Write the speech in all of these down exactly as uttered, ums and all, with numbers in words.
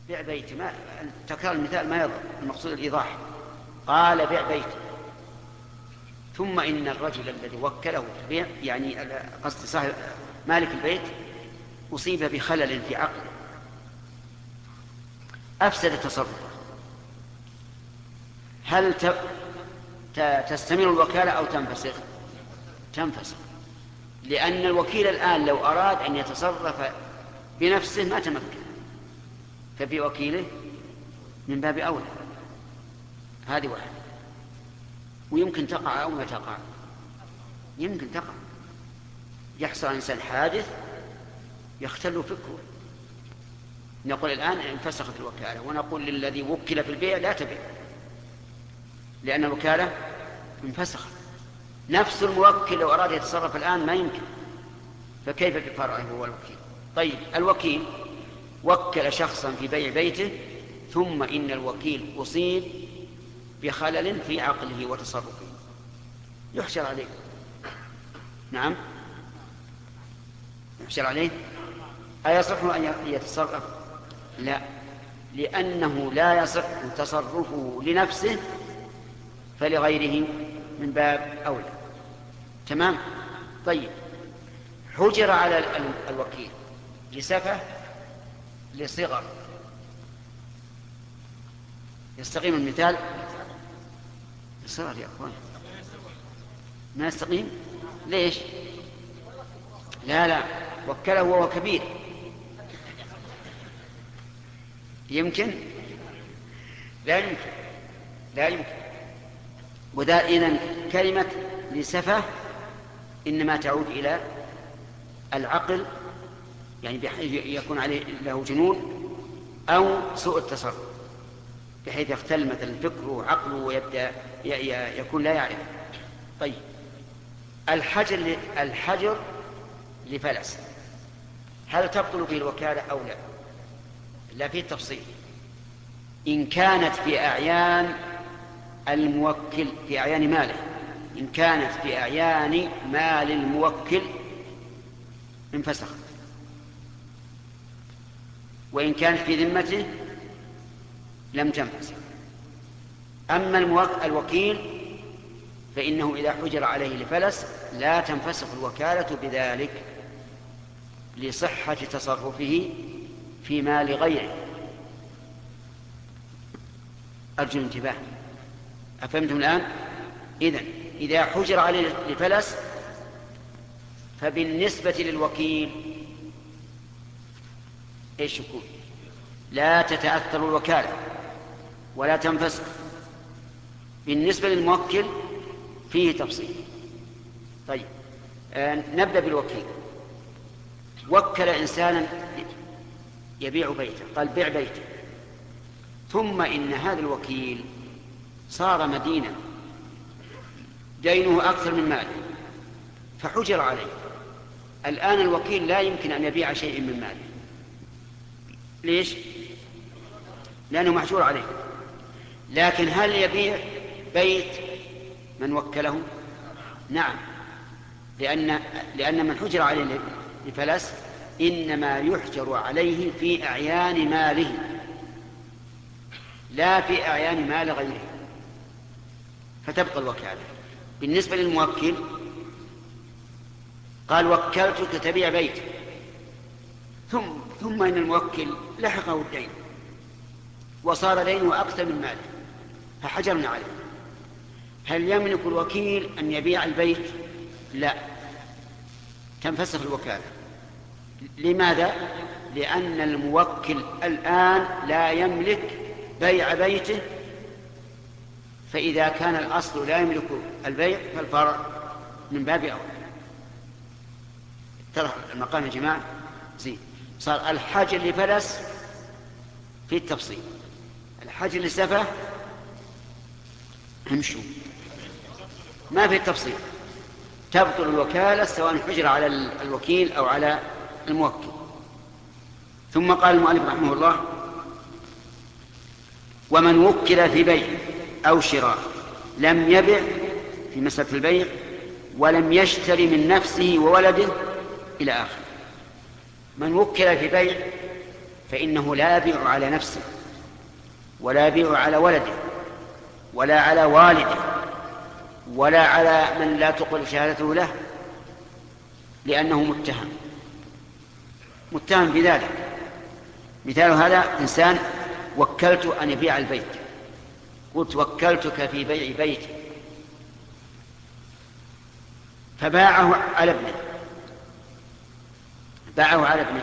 بيع بيتي، ما تكرار المثال ما يضر، المقصود الإيضاح. قال بيع بيتي، ثم إن الرجل الذي وكله في البيع، يعني قصد صاحب مالك البيت، أصيب بخلل في عقله أفسد التصرف. هل تستمر الوكالة أو تنفسخ؟ تنفسخ، لأن الوكيل الآن لو أراد أن يتصرف بنفسه ما تمكن، فبوكيله من باب أولى. هذه واحدة. ويمكن تقع أو ما تقع، يمكن تقع، يحصل إنسان حادث يختل فكره، نقول الآن انفسخت الوكالة، ونقول للذي وكل في البيع لا تبيع، لأن الوكالة انفسخت. نفس الموكل لو أراد يتصرف الآن ما يمكن، فكيف بفرعه هو الوكيل؟ طيب، الوكيل وكل شخصا في بيع بيته، ثم إن الوكيل أصيب بخلل في عقله وتصرفه، يحشر عليه. نعم، يحشر عليه. أيصح أن يتصرف؟ لا، لأنه لا يصح تصرفه لنفسه، فلغيره من باب أولى. تمام. طيب، حجر على الوكيل لسفه لصغر، يستقيم المثال؟ صغر يا أخوان، ما يستقيم. ليش؟ لا لا، وكله وهو كبير، يمكن؟ لا يمكن، لا يمكن. وذا إذن كلمة لسفه إنما تعود إلى العقل، يعني بحيث يكون عليه له جنون أو سوء التصرف، بحيث يختل مثلا فكره وعقله ويبدأ يكون لا يعرف. طيب، الحجر الحجر لفلس، هل تبطل به الوكالة أو لا؟ لا، فيه تفصيل. إن كانت في أعيان الموكل، في أعيان ماله، إن كانت في أعيان مال الموكل انفسخت، وإن كانت في ذمته لم تنفسخ. أما الوكيل فإنه إذا حجر عليه لفلس لا تنفسخ الوكالة بذلك، لصحة تصرفه في مال غيره. أرجو الانتباه. أفهمتم الآن؟ إذن إذا حجر عليه لفلس فبالنسبة للوكيل إيش يكون؟ لا تتأثر الوكالة ولا تنفسخ. بالنسبة للموكل فيه تفصيل. طيب، آه نبدأ بالوكيل. وكل إنسانا يبيع بيته، قال بيع بيته، ثم إن هذا الوكيل صار مدينا، دينه أكثر من ماله، فحجر عليه. الآن الوكيل لا يمكن أن يبيع شيء من ماله. ليش؟ لأنه محجور عليه. لكن هل يبيع بيت من وكله؟ نعم، لأن, لأن من حجر عليه لفلس إنما يحجر عليه في أعيان ماله لا في أعيان مال غيره، فتبقى الوكالة. بالنسبة للموكل قال وكلتك تبيع بيت، ثم, ثم إن الموكل لحقه الدين وصار دينه أكثر من ماله فحجرنا عليه. هل يملك الوكيل أن يبيع البيت؟ لا، تنفسخ الوكالة. لماذا؟ لأن الموكل الآن لا يملك بيع بيته، فإذا كان الأصل لا يملك البيع فالفرع من باب أولى. ترى المقام يا جماعة زين. صار الحجر لفلس في التفصيل، الحجر لسفه امشوا ما في التفصيل. تبطل الوكالة سواء حجر على الوكيل أو على الموكل. ثم قال المؤلف رحمه الله: ومن وكل في بيع أو شراء لم يبع في مسألة البيع ولم يشتري من نفسه وولده إلى آخر. من وكل في بيع فإنه لا يبيع على نفسه ولا يبيع على ولده ولا على والده ولا على من لا تقبل شهادته له، لأنه متهم متهم بذلك. مثال هذا إنسان وكلت أن يبيع البيت، قلت وكلتك في بيع بيتي، فباعه على ابنه باعه على ابنه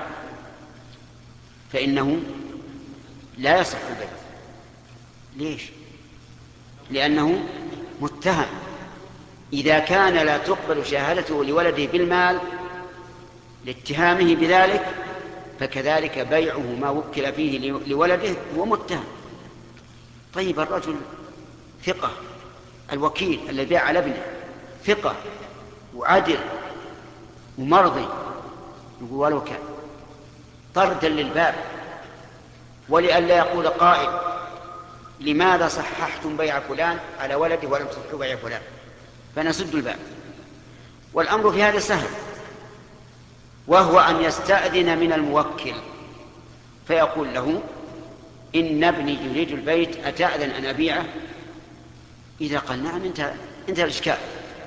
فإنه لا يصح البيع. ليش؟ لأنه متهم. إذا كان لا تقبل شهادته لولده بالمال لاتهامه بذلك، فكذلك بيعه ما وكل فيه لولده هو متهم. طيب الرجل ثقة، الوكيل الذي باع على ابنه ثقة وعدل ومرضي، يقول ولو كان طردا للباب، ولئلا يقول قائل لماذا صححتم بيع فلان على ولده ولم تصححوا بيع فلان، فنسد الباب. والأمر في هذا سهل، وهو أن يستأذن من الموكل فيقول له إن ابني يريد البيت أتأذن أن أبيعه؟ إذا قال نعم انتهى انتهى الإشكال.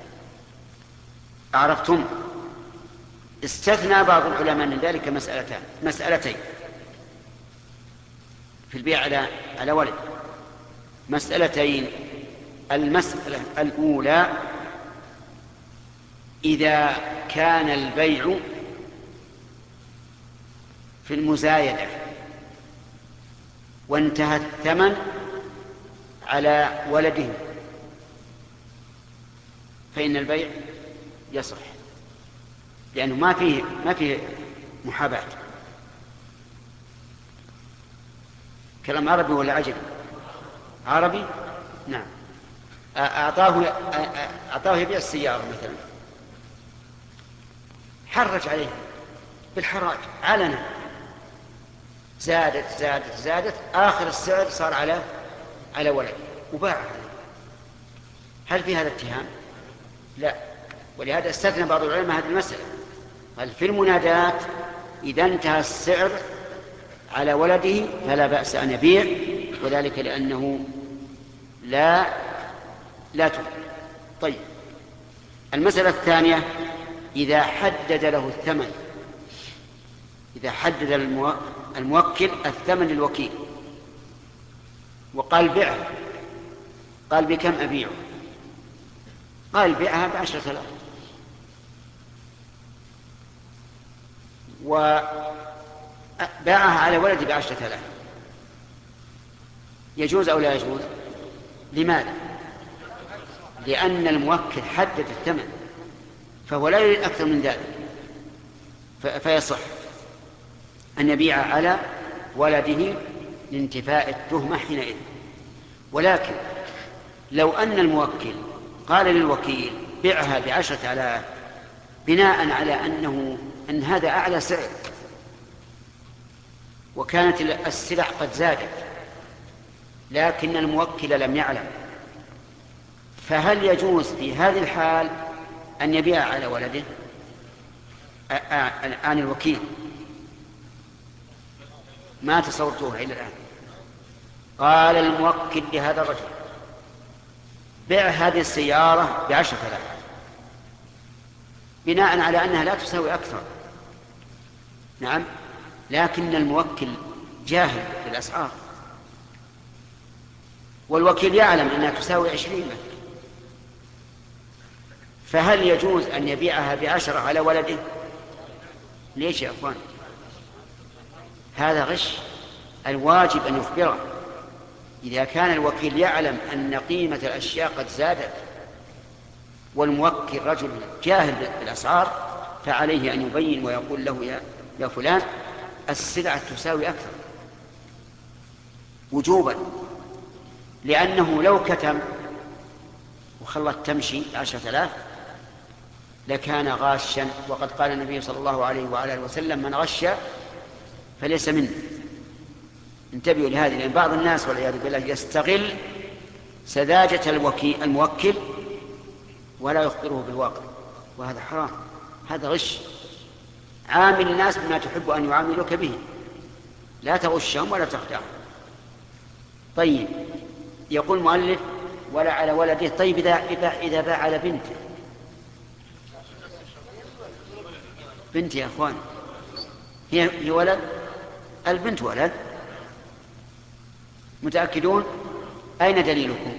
أعرفتم؟ استثنى بعض العلماء من ذلك مسألتان مسألتين في البيع على على ولد، مسألتين. المسألة الأولى إذا كان البيع في المزايدة وانتهى الثمن على ولده فإن البيع يصح، لأنه ما فيه ما فيه محاباة. كلام عربي ولا عجمي؟ عربي. نعم. أعطاه أعطاه يبيع السيارة مثلا، حرج عليه بالحراج علنا، زادت زادت زادت آخر السعر صار على على ولد وباع. هل في هذا اتهام؟ لا. ولهذا استثنى بعض العلماء هذه المسألة، قال في المنادات إذا انتهى السعر على ولده فلا بأس أن يبيع، وذلك لأنه لا لا تبيع. طيب المسألة الثانية إذا حدد له الثمن، إذا حدد الموكل الثمن للوكيل وقال بيعها، قال بكم أبيعه؟ قال بيعها بعشرة آلاف، وباعها على ولدي بعشرة آلاف، يجوز أو لا يجوز؟ لماذا؟ لأن الموكل حدد الثمن فهو لا يريد أكثر من ذلك، فيصح أن يبيع على ولده لانتفاء التهمة حينئذ. ولكن لو أن الموكل قال للوكيل بيعها بعشرة آلاف بناء على أنه أن هذا أعلى سعر وكانت السلع قد زادت لكن الموكل لم يعلم، فهل يجوز في هذه الحال أن يبيع على ولده عن الوكيل؟ ما تصورتوها إلى الآن. قال الموكل لهذا الرجل بيع هذه السيارة بعشرة آلاف بناء على أنها لا تساوي أكثر. نعم، لكن الموكل جاهل بالأسعار والوكيل يعلم أنها تساوي عشرين مثلا، فهل يجوز أن يبيعها بعشرة على ولده؟ ليش يا أخوان؟ هذا غش. الواجب أن يخبره. إذا كان الوكيل يعلم أن قيمة الأشياء قد زادت والموكل رجل جاهل بالأسعار فعليه أن يبين ويقول له يا, يا فلان السلعة تساوي أكثر وجوبا، لأنه لو كتم وخلت تمشي عشرة آلاف لكان غاشا، وقد قال النبي صلى الله عليه وعلى آله وسلم من غش فليس منه. انتبهوا لهذه، لأن بعض الناس والعياذ بالله يستغل سذاجة الوكيل الموكل ولا يخبره بالواقع، وهذا حرام، هذا غش. عامل الناس بما تحب أن يعاملوك به. لا تغشهم ولا تخدعهم. طيب يقول المؤلف ولا على ولده. طيب إذا, إذا باع على بنته، بنت يا أخوان هي هي ولد، البنت ولد، متأكدون؟ أين دليلكم؟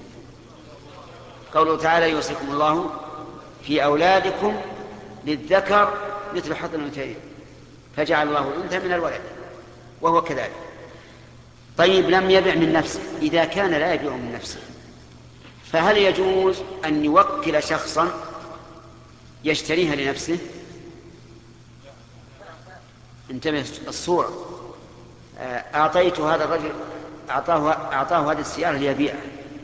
قوله تعالى يوصيكم الله في أولادكم للذكر مثل حظ الأنثيين فجعل الله الأنثى من الولد وهو كذلك. طيب لم يبع من نفسه، إذا كان لا يبيع من نفسه فهل يجوز أن يوكل شخصا يشتريها لنفسه؟ انتبه الصورة. أعطيت هذا الرجل أعطاه, أعطاه هذه السيارة ليبيعها،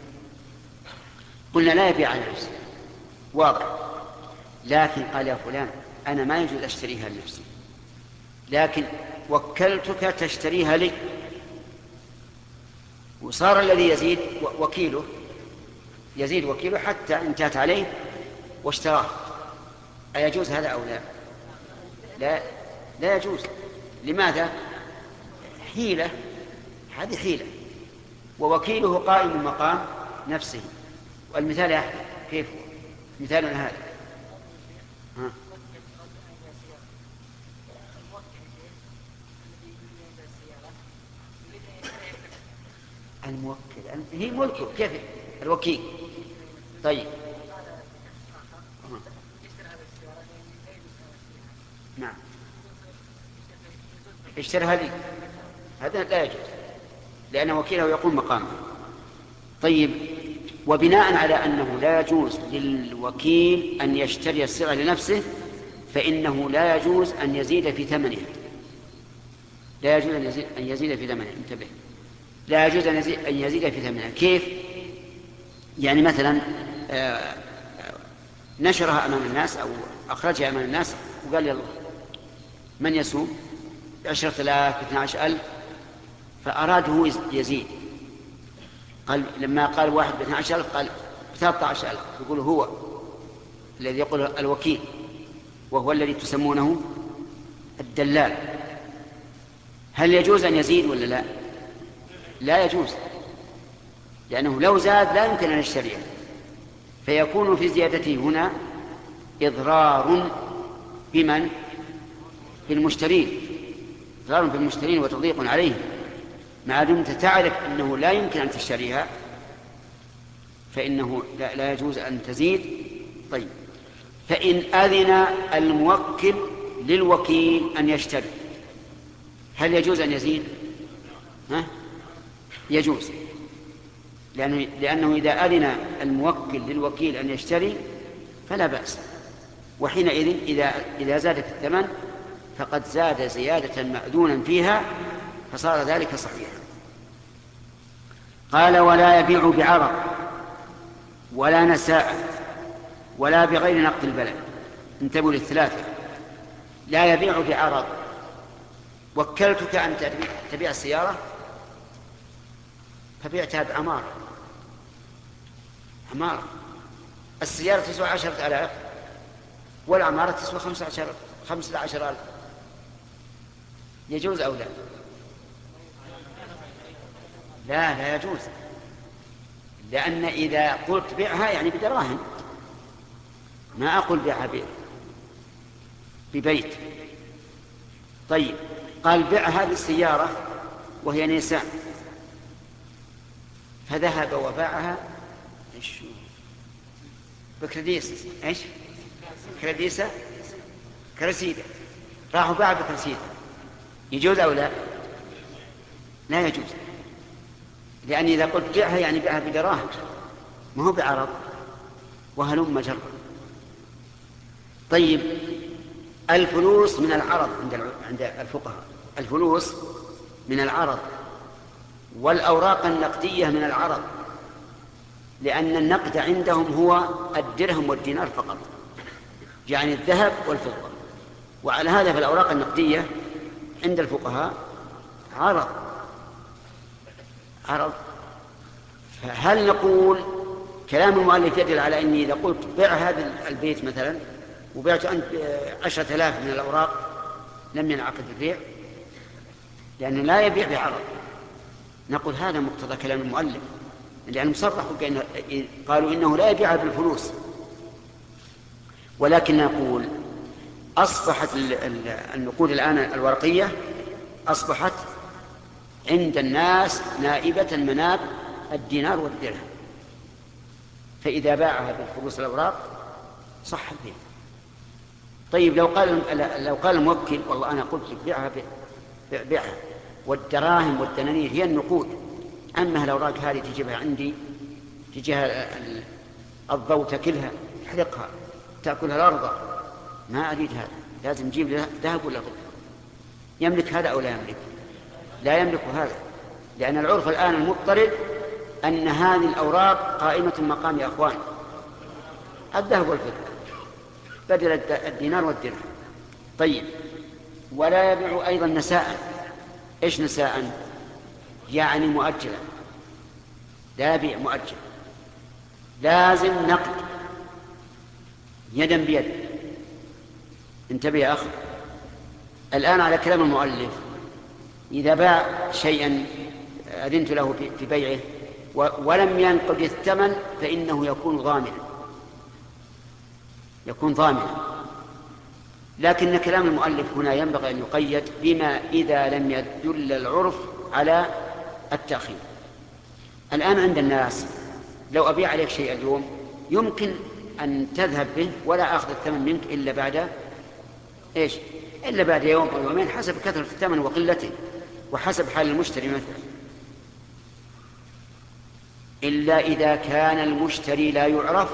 قلنا لا يبيع على نفسه واضح، لكن قال يا فلان أنا ما يجوز أشتريها لنفسي لكن وكلتك تشتريها لي، وصار الذي يزيد وكيله يزيد وكيله حتى انتهت عليه واشتراه. أيجوز هذا أو لا؟ لا لا يجوز. لماذا؟ حيلة، هذه حيلة، ووكيله قائم مقام نفسه. والمثال يا أحمد كيف مثالنا هذا؟ ها. الموكل هي ملكه، كيف الوكيل؟ طيب نعم اشترها لي، هذا لا يجوز لأن وكيله يقوم مقامه. طيب وبناء على أنه لا يجوز للوكيل أن يشتري السلعة لنفسه فإنه لا يجوز أن يزيد في ثمنها، لا يجوز أن يزيد, أن يزيد في ثمنها. انتبه، لا يجوز أن يزيد, أن يزيد في ثمنها. كيف؟ يعني مثلا نشرها أمام الناس أو أخرجها أمام الناس وقال يلا من يسوم بعشرة آلاف باثنى عشر ألف، فأراده يزيد، قال لما قال واحد باثنى عشر ألف قال بثلاثة عشر ألف، يقول هو الذي يقول الوكيل وهو الذي تسمونه الدلال. هل يجوز أن يزيد ولا لا؟ لا يجوز، لأنه لو زاد لا يمكن أن يشتريه، فيكون في زيادته هنا إضرار بمن؟ بالمشترين، إضرار بالمشترين وتضييق عليهم، ما دمت تعرف أنه لا يمكن أن تشتريها فإنه لا, لا يجوز أن تزيد. طيب فإن أذن الموكل للوكيل أن يشتري هل يجوز أن يزيد؟ ها؟ يجوز، لأنه, لأنه إذا أذن الموكل للوكيل أن يشتري فلا بأس، وحينئذ إذا, إذا زادت الثمن فقد زاد زيادة مأذونا فيها فصار ذلك صحيحا. قال ولا يبيع بعرض ولا نساء ولا بغير نقد البلد. انتبهوا للثلاثة. لا يبيع بعرض، وكلتك أن تبيع السيارة فبيعتها بعمارة، عمارة السيارة تسوى عشرة آلاف والعمارة تسوى خمسة عشر خمسة عشر ألف، يجوز أو لا؟ لا لا يجوز، لأن إذا قلت بيعها يعني بدراهم، ما أقول بيعها ببيت. طيب قال بيع هذه السيارة وهي نيسان، فذهب وباعها ايش بكرديس ايش كرديسة كرسيدة، راحوا باع بكرسيدة، يجوز أو لا؟ لا يجوز، لأن إذا قلت بيعها يعني بيعها بدراهم ما هو بعرض، وهلم جرا. طيب الفلوس من العرض عند الفقهاء، الفلوس من العرض، والأوراق النقدية من العرض، لأن النقد عندهم هو الدرهم والدينار فقط، يعني الذهب والفضة. وعلى هذا فالأوراق النقدية عند الفقهاء عرض عرض فهل نقول كلام المؤلف يدل على أني إذا قلت بيع هذا البيت مثلا وبيعت أنت عشرة آلاف من الأوراق لم ينعقد البيع؟ لأنه لا يبيع بعرض. نقول هذا مقتضى كلام المؤلف، لأن مصرح قالوا إنه لا يبيع بالفلوس. ولكن نقول أصبحت النقود الآن الورقية أصبحت عند الناس نائبة مناب الدينار والدرهم، فإذا باعها بالفلوس الأوراق صح البيع. طيب لو قال لو قال الموكل والله أنا قلت لك بيعها بيعها والدراهم والدنانير هي النقود، أما الأوراق هذه تجيبها عندي، تجيها الضوء تاكلها، تحرقها، تأكلها الأرض، ما أريد هذا، لازم نجيب ذهب ولا فضة. يملك هذا أو لا يملك؟ لا يملك هذا، لأن العرف الآن المضطرد أن هذه الأوراق قائمة مقام يا أخوان الذهب والفضة بدل الدينار والدرهم. طيب ولا يبيع أيضا نساء. إيش نساء؟ يعني مؤجلا، لا يبيع مؤجل، لازم نقد يدا بيد. انتبه يا أخ، الآن على كلام المؤلف إذا باع شيئا أذنت له في بيعه ولم ينقض الثمن فإنه يكون ضامنا، يكون ضامنا. لكن كلام المؤلف هنا ينبغي أن يقيد بما إذا لم يدل العرف على التأخير. الآن عند الناس لو أبيع عليك شيء اليوم يمكن أن تذهب به ولا أخذ الثمن منك إلا بعد إيش؟ إلا بعد يوم أو يومين حسب كثرة الثمن وقلته وحسب حال المشتري مثلا. إلا إذا كان المشتري لا يعرف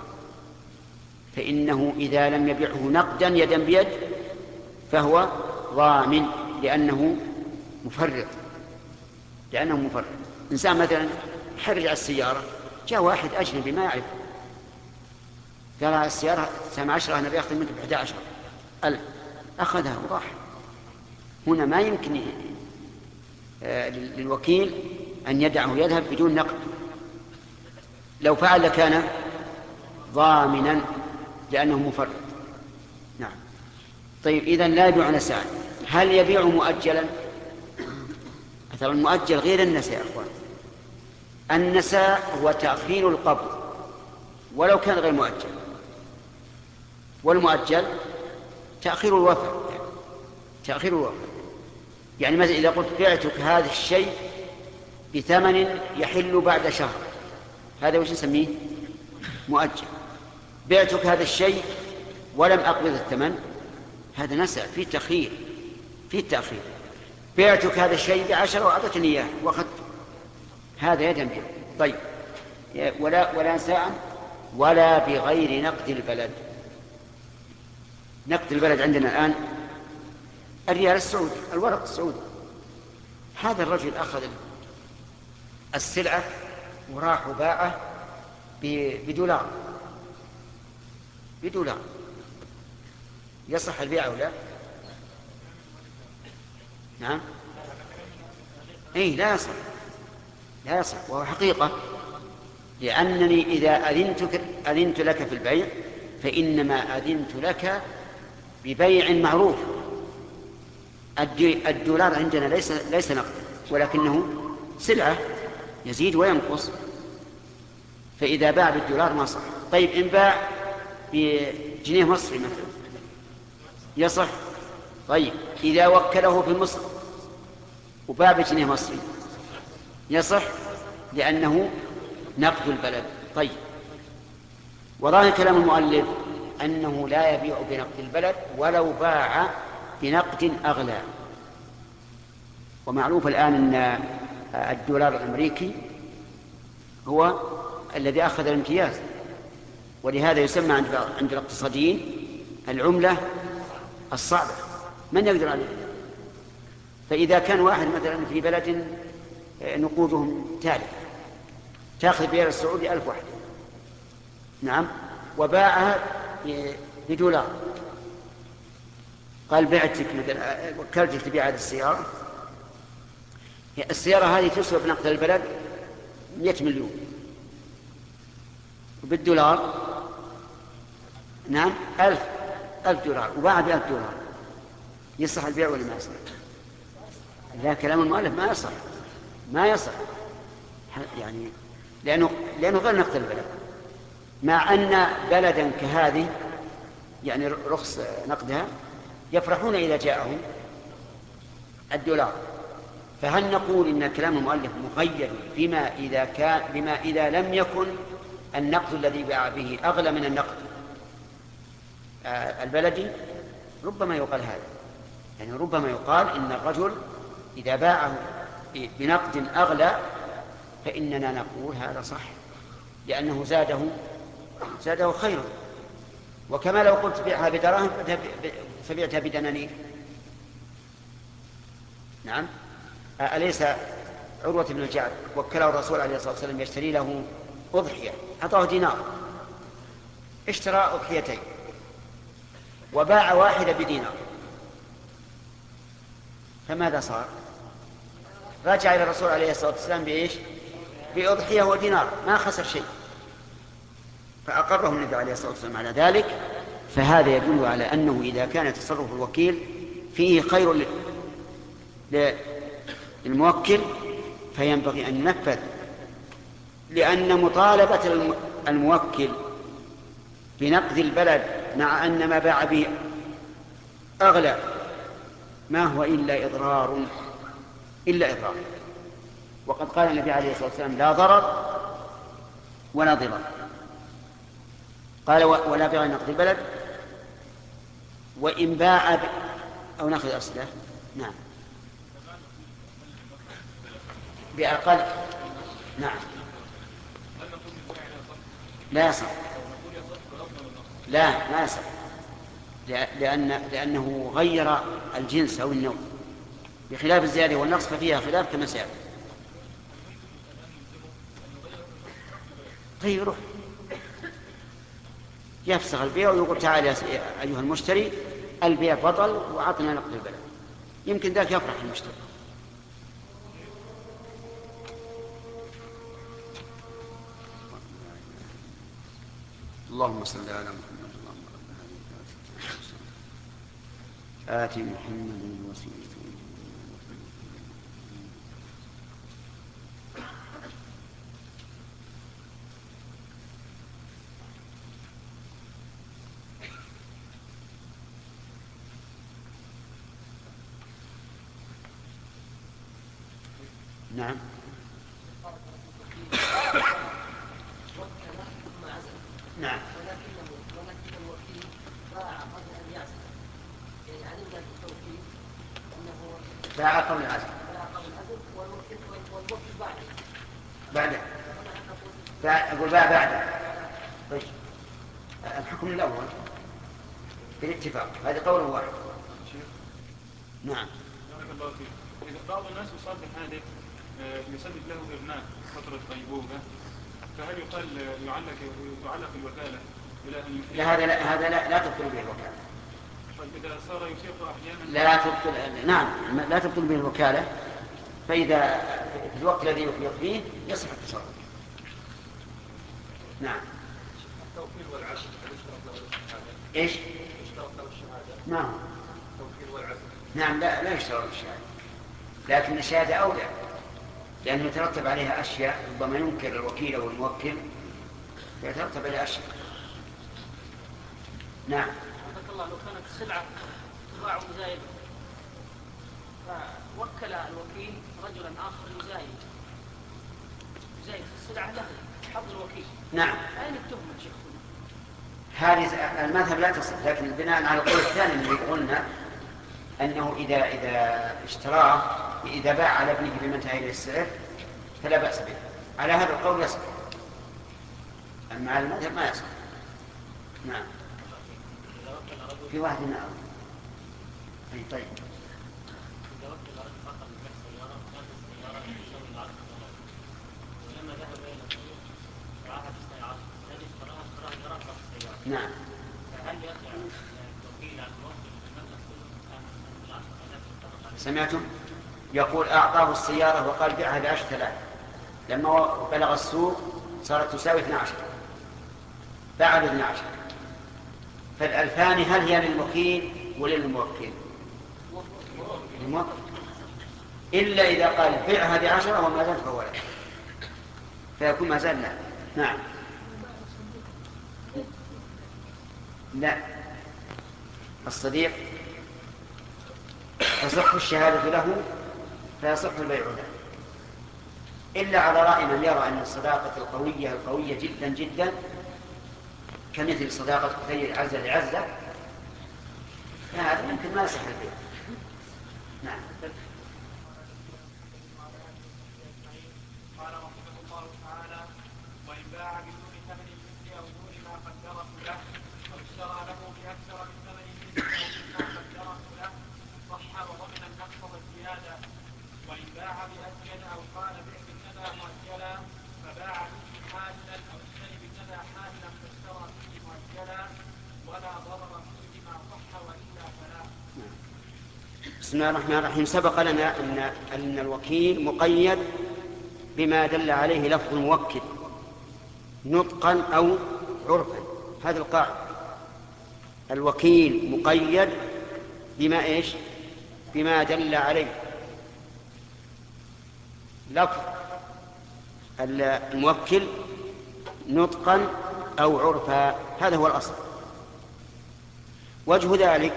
فإنه إذا لم يبيعه نقدا يدا بيد فهو ضامن، لأنه مفرط لأنه مفرط إنسان مثلا حرج على السيارة، جاء واحد أجنبي ما يعرف، قال السيارة سامع عشرة أنا بيأخذ منك بإحدى عشر ألف، أخذها وراح. هنا ما يمكن للوكيل أن يدعه يذهب بدون نقد، لو فعل كان ضامنا لأنه مفرط. نعم. طيب إذن لا يبيع نساء. هل يبيع مؤجلا؟ مثلا المؤجل غير النساء يا أخوان. النساء هو تأخير القبض ولو كان غير مؤجل، والمؤجل تأخير الوفاء. تأخير الوفاء يعني مثلا إذا قلت بعتك هذا الشيء بثمن يحل بعد شهر، هذا وش نسميه؟ مؤجل. بعتك هذا الشيء ولم أقبض الثمن، هذا نسأ في تأخير في التأخير. بعتك هذا الشيء بعشرة وأعطتني إياه وأخذت، هذا يدم. طيب ولا ولا نساء ولا بغير نقد البلد. نقد البلد عندنا الآن الريال السعودي، الورق السعودي. هذا الرجل أخذ السلعة وراح وباعه بدولار بدولار يصح البيع أو لا؟ نعم. إيه لا يصح، لا يصح، وهو حقيقة، لأنني إذا أذنتك أذنت لك في البيع فإنما أذنت لك ببيع معروف. الدولار عندنا ليس ليس نقد ولكنه سلعة يزيد وينقص، فإذا باع بالدولار ما صح. طيب إن باع بجنيه مصري مثلا يصح. طيب إذا وكله في مصر وباع بجنيه مصري يصح لأنه نقد البلد. طيب وظاهر كلام المؤلف أنه لا يبيع بنقد البلد ولو باع بنقد أغلى. ومعروف الآن أن الدولار الأمريكي هو الذي أخذ الامتياز، ولهذا يسمى عند عند الاقتصاديين العملة الصعبة، من يقدر عليه. فإذا كان واحد مثلا في بلد نقودهم تالف تأخذ بالريال السعودي ألف واحد، نعم، وباعها بدولار، قال بعتك مثلا وكلتك تبيع هذه السيارة، السيارة هذه تسوى بنقد البلد مئة مليون، وبالدولار نعم ألف ألف دولار، وباع بألف دولار، يصح البيع ولا ما يصح؟ لا، كلام المؤلف ما يصح، ما يصح يعني، لأنه لأنه غير نقد البلد، مع أن بلدا كهذه يعني رخص نقدها يفرحون إذا جاءهم الدولار. فهل نقول إن كلام المؤلف مقيد بما إذا كان بما إذا لم يكن النقد الذي باع به أغلى من النقد البلدي؟ ربما يقال هذا، يعني ربما يقال إن الرجل إذا باعه بنقد أغلى فإننا نقول هذا صح، لأنه زاده زاده خيرا. وكما لو قلت بيعها بدراهم فبيعتها بدنانير. نعم. أليس عروة بن الجعد وكله الرسول عليه الصلاة والسلام يشتري له أضحية، أعطاه دينار، اشترى أضحيتين وباع واحدة بدينار، فماذا صار؟ رجع إلى الرسول عليه الصلاة والسلام بإيش؟ بأضحية ودينار، ما خسر شيء، فأقره النبي عليه الصلاة والسلام على ذلك. فهذا يدل على أنه إذا كان تصرف الوكيل فيه خير للموكل فينبغي أن ينفذ، لأن مطالبة الموكل بنقد البلد مع أن ما باع به أغلى ما هو إلا إضرار إلا إضرار. وقد قال النبي عليه الصلاة والسلام لا ضرر ولا ضرار، قال ولا بيع نقد البلد وإن باع ب... أو ناخذ أصله. نعم بأقل. نعم لا يصح، لا ما يصح، لأن لأنه غير الجنس أو النوع، بخلاف الزيادة والنقص ففيها خلاف كما سيأتي. طيب روح يفسخ البيع ويقول تعال يا أيها المشتري البيع بطل وعطنا نقد البلد، يمكن ذاك يفرح المشتري. اللهم صل على محمد اللهم آت محمد الوسيلة. نعم نعم ولكن الوكيل باع قبل ان يعزل، يعني علمنا بالتوكيل انه باع قبل العزل، باع قبل العزل والوكيل والوكيل بعده بعده باع، أقول باع بعده. طيب الحكم الأول بالاتفاق، هذا قول واحد. نعم. بعض الناس يصاب بحادث يسبب له إرناء فترة غيبوبة، فهل يقال يعلق يعلق الوكالة إلى أن لا هذا لا هذا لا, لا تبطل به الوكالة. طيب إذا صار يسيق أحيانا لا تبطل، نعم لا تبطل به الوكالة، فإذا في الوقت الذي يخلق فيه يصح التصرف. نعم. التوكيل والعزل ايش؟ يشترط له الشهادة. نعم. التوكيل والعزل. نعم لا لا يشترط الشهادة، لكن الشهادة أولى، لأنه يترتب عليها أشياء ربما ينكر الوكيل أو الموكل فيترتب عليها أشياء. نعم. حفظك الله، لو كانت السلعة تباع مزايدة فوكل الوكيل رجلا آخر يزايد يزايد السلعة له حظ الوكيل. نعم. فأين التهمة شيخ؟ هذه المذهب لا تصح، لكن بناء على القول الثاني الذي قلنا أنه إذا إذا اشتراه إذا باع على ابنه بمنتهى إلى السعر فلا بأس به، على هذا القول يصح، أما على المذهب ما يصح. نعم. في واحد نعم. أي طيب. نعم. سمعتم؟ يقول أعطاه السيارة وقال بيعها بعشرة آلاف، لما بلغ السوق صارت تساوي اثني عشر، باع باثني عشر، فالألفان هل هي للوكيل ولا للموكل؟ الموكل. إلا إذا قال بيعها بعشرة وما زال فهو لك، فيكون ما زال لا. نعم. لا، الصديق تصح الشهادة له فيصح البيع له، إلا على رأي من يرى أن الصداقة القوية القوية جدا جدا كمثل صداقة كثير عزة لعزة، فهذا يمكن ما يصح البيع. نعم. قال رحمه الله تعالى: وإن باع بدون ثمن المثل أو دون ما قدره له أو اشترى له بأكثر من ثمن المثل أو مما قدره له صح وضمن النقص والزيادة. وإن باع بأجل أو قال بع بكذا مؤجلا فباع به حالا أو اشتري بكذا حالا فاشترى به مؤجلا ولا ضرر فيه ما صح وإلا فلا. بسم الله الرحمن الرحيم. سبق لنا أن أن الوكيل مقيد بما دل عليه لفظ الموكل نطقا أو عرفا. هذه القاعدة، الوكيل مقيد بما إيش؟ بما دل عليه لفظ الموكل نطقا أو عرفا، هذا هو الأصل. وجه ذلك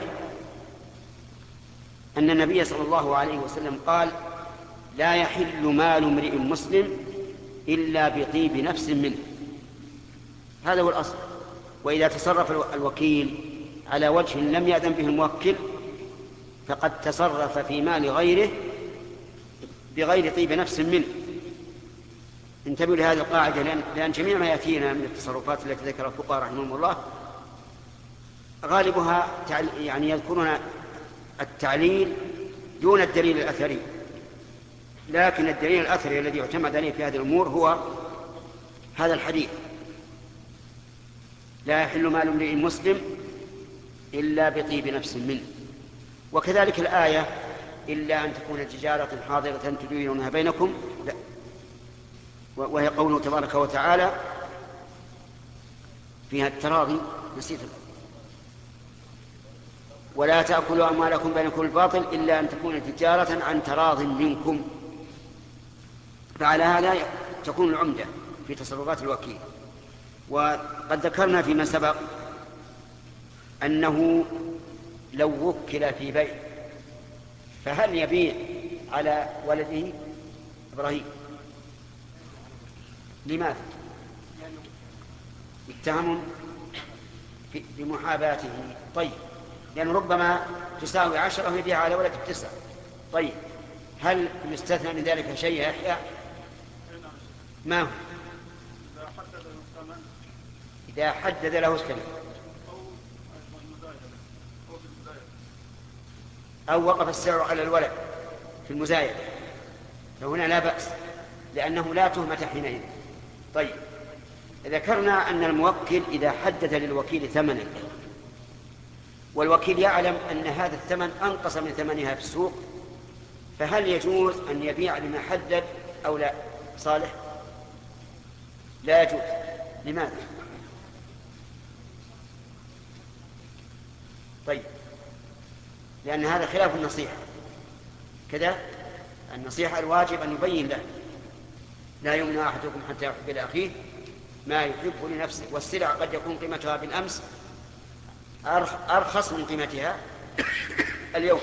أن النبي صلى الله عليه وسلم قال: لا يحل مال امرئ مسلم إلا بطيب نفس منه. هذا هو الأصل. وإذا تصرف الوكيل على وجه لم يأذن به الموكل فقد تصرف في مال غيره بغير طيب نفس منه. انتبهوا لهذه القاعدة، لأن جميع ما يأتينا من التصرفات التي ذكر الفقهاء رحمهم الله غالبها يعني يذكرون التعليل دون الدليل الأثري، لكن الدليل الأثري الذي يعتمد عليه في هذه الأمور هو هذا الحديث: لا يحل مال امرئ مسلم إلا بطيب نفس منه. وكذلك الآية: إلا أن تكون تجارة حاضرة تديرونها بينكم، لا. وهي قوله تبارك وتعالى فيها التراضي، نسيت: ولا تأكلوا أموالكم بينكم بالباطل إلا أن تكون تجارة عن تراض منكم. فعلى هذا تكون العمدة في تصرفات الوكيل. وقد ذكرنا فيما سبق أنه لو وكل في بيع فهل يبيع على ولده إبراهيم؟ لماذا؟ اتهم بمحاباته. طيب، لأن يعني ربما تساوي عشرة ويبيع على ولد التسعة. طيب، هل يستثنى من ذلك شيء يا يحيى؟ ما هو؟ إذا حدد له الثمن أو وقف السعر على الولد في المزايدة فهنا لا بأس، لأنه لا تهمة حينئذ. طيب، ذكرنا أن الموكل إذا حدد للوكيل ثمنا والوكيل يعلم أن هذا الثمن أنقص من ثمنها في السوق، فهل يجوز أن يبيع بما حدد أو لا؟ صالح؟ لا يجوز. لماذا؟ طيب، لأن هذا خلاف النصيحة. كذا النصيحة الواجب أن يبين له: لا يمنع أحدكم حتى يحب لأخيه ما يحب لنفسه، والسلع قد يكون قيمتها بالأمس أرخص من قيمتها اليوم.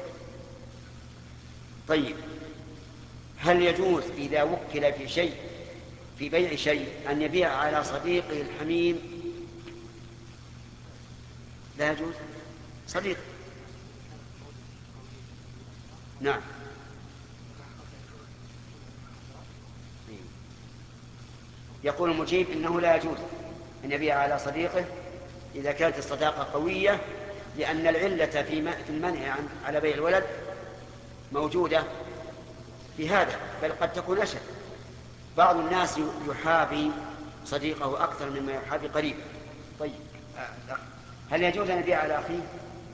طيب، هل يجوز إذا وكل في شيء في بيع شيء أن يبيع على صديقه الحميم؟ لا يجوز. صديق، نعم، يقول المجيب إنه لا يجوز أن يبيع على صديقه إذا كانت الصداقة قوية، لأن العلة في المنع عن على بيع الولد موجودة في هذا، بل قد تكون أشد. بعض الناس يحابي صديقه أكثر مما يحابي قريبه. طيب، هل يجوز أن يبيع على أخيه؟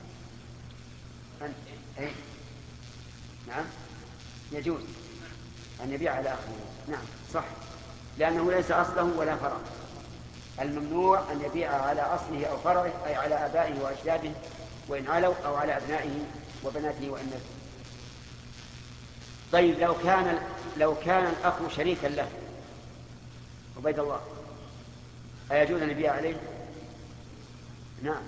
أي؟ نعم، يجوز أن يبيع على أخيه. نعم، صح، لأنه ليس أصله ولا فرع. الممنوع أن يبيع على أصله أو فرعه، أي على آبائه وأجداده وإن علوا، أو على أبنائه وبناته وإن نزلوا. طيب لو كان لو كان الأخ شريكا له عبيد الله أيجوز أن يبيع عليه؟ نعم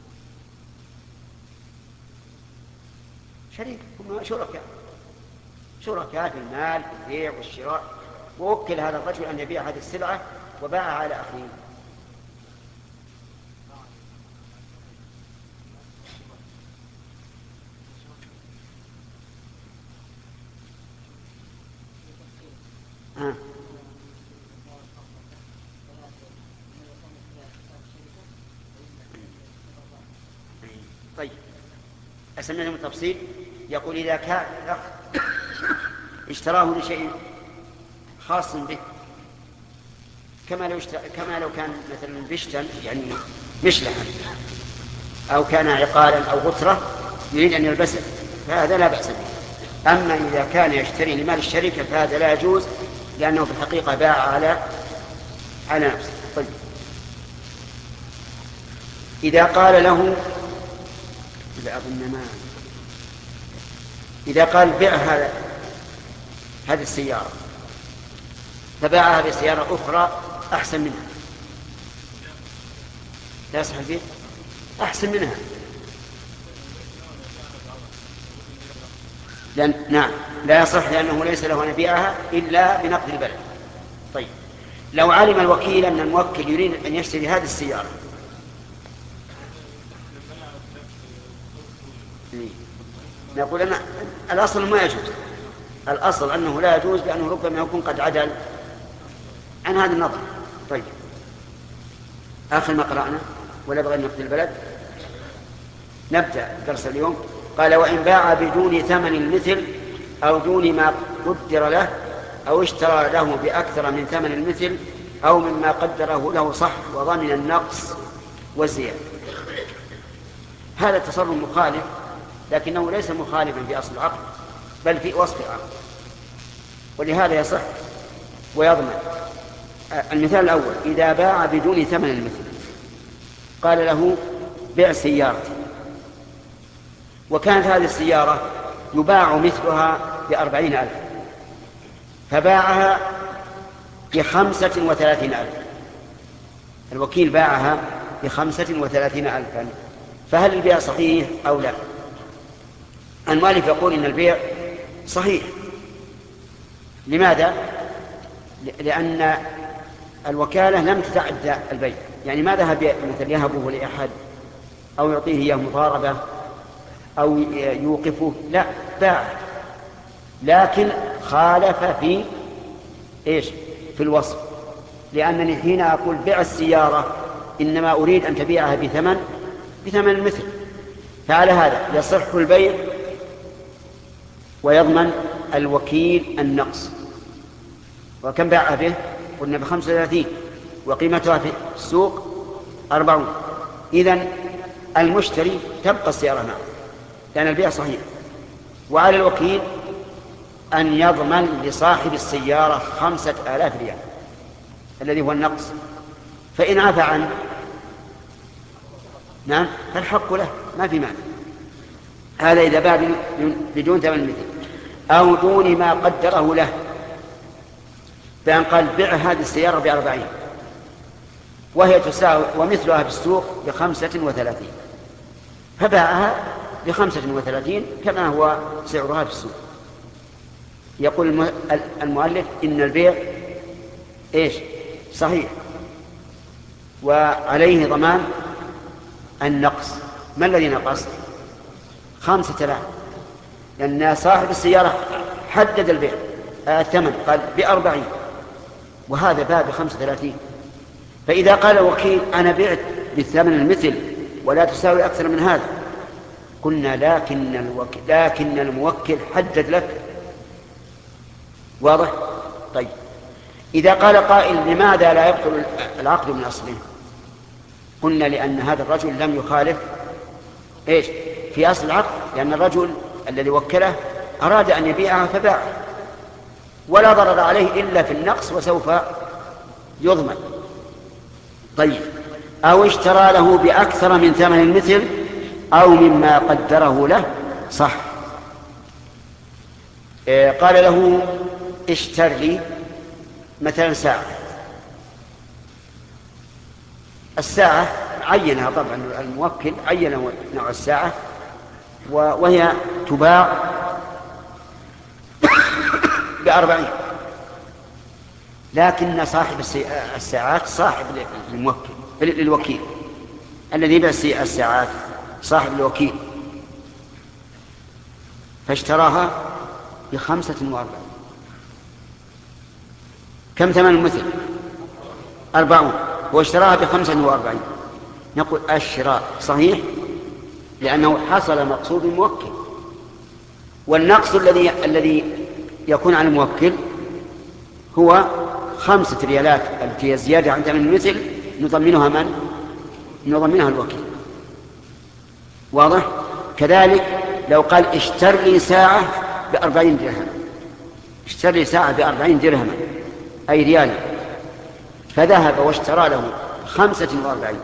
شريك، هم شركاء شركاء في المال في البيع والشراء، ووكل هذا الرجل أن يبيع هذه السلعة وباعها على أخيه. آه. طيب أسمعنا من التفصيل. يقول إذا كان الأخ اشتراه لشيء خاص به، كما لو اشترى كما لو كان مثلا بشتا يعني مشلحا، أو كان عقالا أو غترة يريد أن يلبسه، فهذا لا بأس به. أما إذا كان يشتري لمال الشركة فهذا لا يجوز، لأنه في الحقيقة باع على على نفسه. طيب إذا قال له لا أظن ما إذا قال بيع هذا هذه السيارة فباعها بسيارة أخرى أحسن منها، لا يصح البيع أحسن منها، لأن نعم لا يصح، لأنه ليس له أن يبيعها إلا بنقد البلد. طيب لو علم الوكيل أن الموكل يريد أن يشتري هذه السيارة نقول أنا الأصل ما يجوز، الأصل أنه لا يجوز، لأنه ربما يكون قد عدل عن هذا النظر. طيب آخر ما قرأنا ولا بغير نقد البلد، نبدأ درس اليوم. قال وإن باع بدون ثمن المثل أو دون ما قدر له أو اشترى له بأكثر من ثمن المثل أو مما قدره له صح وضمن النقص والزيادة. هذا التصرف مخالف، لكنه ليس مخالفا في أصل العقد بل في وصف العقد، ولهذا يصح ويضمن. المثال الأول إذا باع بدون ثمن المثل، قال له بيع سيارتي، وكانت هذه السيارة يباع مثلها بأربعين ألف، فباعها بخمسة وثلاثين ألف، الوكيل باعها بخمسة وثلاثين ألفا، فهل البيع صحيح أو لا؟ المؤلف يقول إن البيع صحيح. لماذا؟ لأن الوكالة لم تتعدى البيع، يعني ما ذهب مثل يهبه لأحد أو يعطيه إياه مضاربة أو يوقفه، لا، باع، لكن خالف في إيش؟ في الوصف. لأنني حين أقول بيع السيارة إنما أريد أن تبيعها بثمن بثمن المثل، فعلى هذا يصح البيع ويضمن الوكيل النقص. وكم باع به؟ قلنا بخمسة وثلاثين، وقيمتها في السوق أربعون. إذن المشتري تبقى السيارة معه لأن البيع صحيح، وعلى الوكيل أن يضمن لصاحب السيارة خمسة آلاف ريال الذي هو النقص، فإن عفى عنه نعم فالحق له، ما في معنى. هذا إذا باع بدون ثمن المثل أو دون ما قدره له، بأن قال بيع هذه السيارة بأربعين وهي تساوي ومثلها في السوق بخمسة وثلاثين، فباعها بخمسة وثلاثين كما هو سعرها في السوق. يقول المؤلف إن البيع إيش؟ صحيح، وعليه ضمان النقص. ما الذي نقص؟ خمسة آلاف، لأن صاحب السيارة حدد البيع الثمن قال بأربعين وهذا باع بخمسة وثلاثين، فإذا قال الوكيل أنا بعت بالثمن المثل ولا تساوي أكثر من هذا، قلنا لكن, الوكيل لكن الموكل حدد لك. واضح؟ طيب إذا قال قائل لماذا لا يبطل العقد من أصله؟ قلنا لأن هذا الرجل لم يخالف إيش؟ في أصل العقد، لأن الرجل الذي وكله أراد أن يبيعها فباعها ولا ضرر عليه إلا في النقص وسوف يضمن. طيب أو اشترى له بأكثر من ثمن المثل أو مما قدره له صح. آه قال له اشتر لي مثلا ساعة. الساعة عينها طبعا الموكل، عين نوع الساعة وهي تباع بأربعين، لكن صاحب الساعات صاحب الموكل للوكيل الذي يبيع الساعات صاحب الوكيل، فاشتراها بخمسة وأربعين. كم ثمن المثل؟ أربعون، واشتراها بخمسة وأربعين. نقول الشراء صحيح لأنه حصل مقصود الموكل، والنقص الذي الذي يكون على الموكل هو خمسة ريالات التي هي زيادة عن ثمن المثل نضمنها من؟ نضمنها الوكيل. واضح؟ كذلك لو قال اشتر لي ساعة بأربعين درهم، اشتر لي ساعة بأربعين درهم أي ريال، فذهب واشترى له خمسة وأربعين،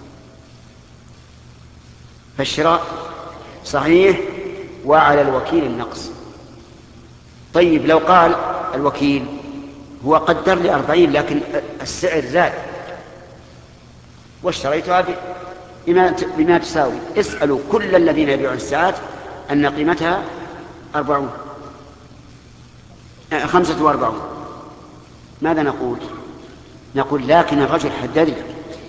فالشراء صحيح وعلى الوكيل النقص. طيب لو قال الوكيل هو قدر لي أربعين لكن السعر زاد واشتريتها بما, بما تساوي، اسألوا كل الذين يبيعون الساعات أن قيمتها أربعون خمسة وأربعون، ماذا نقول؟ نقول لكن الرجل حدد لك،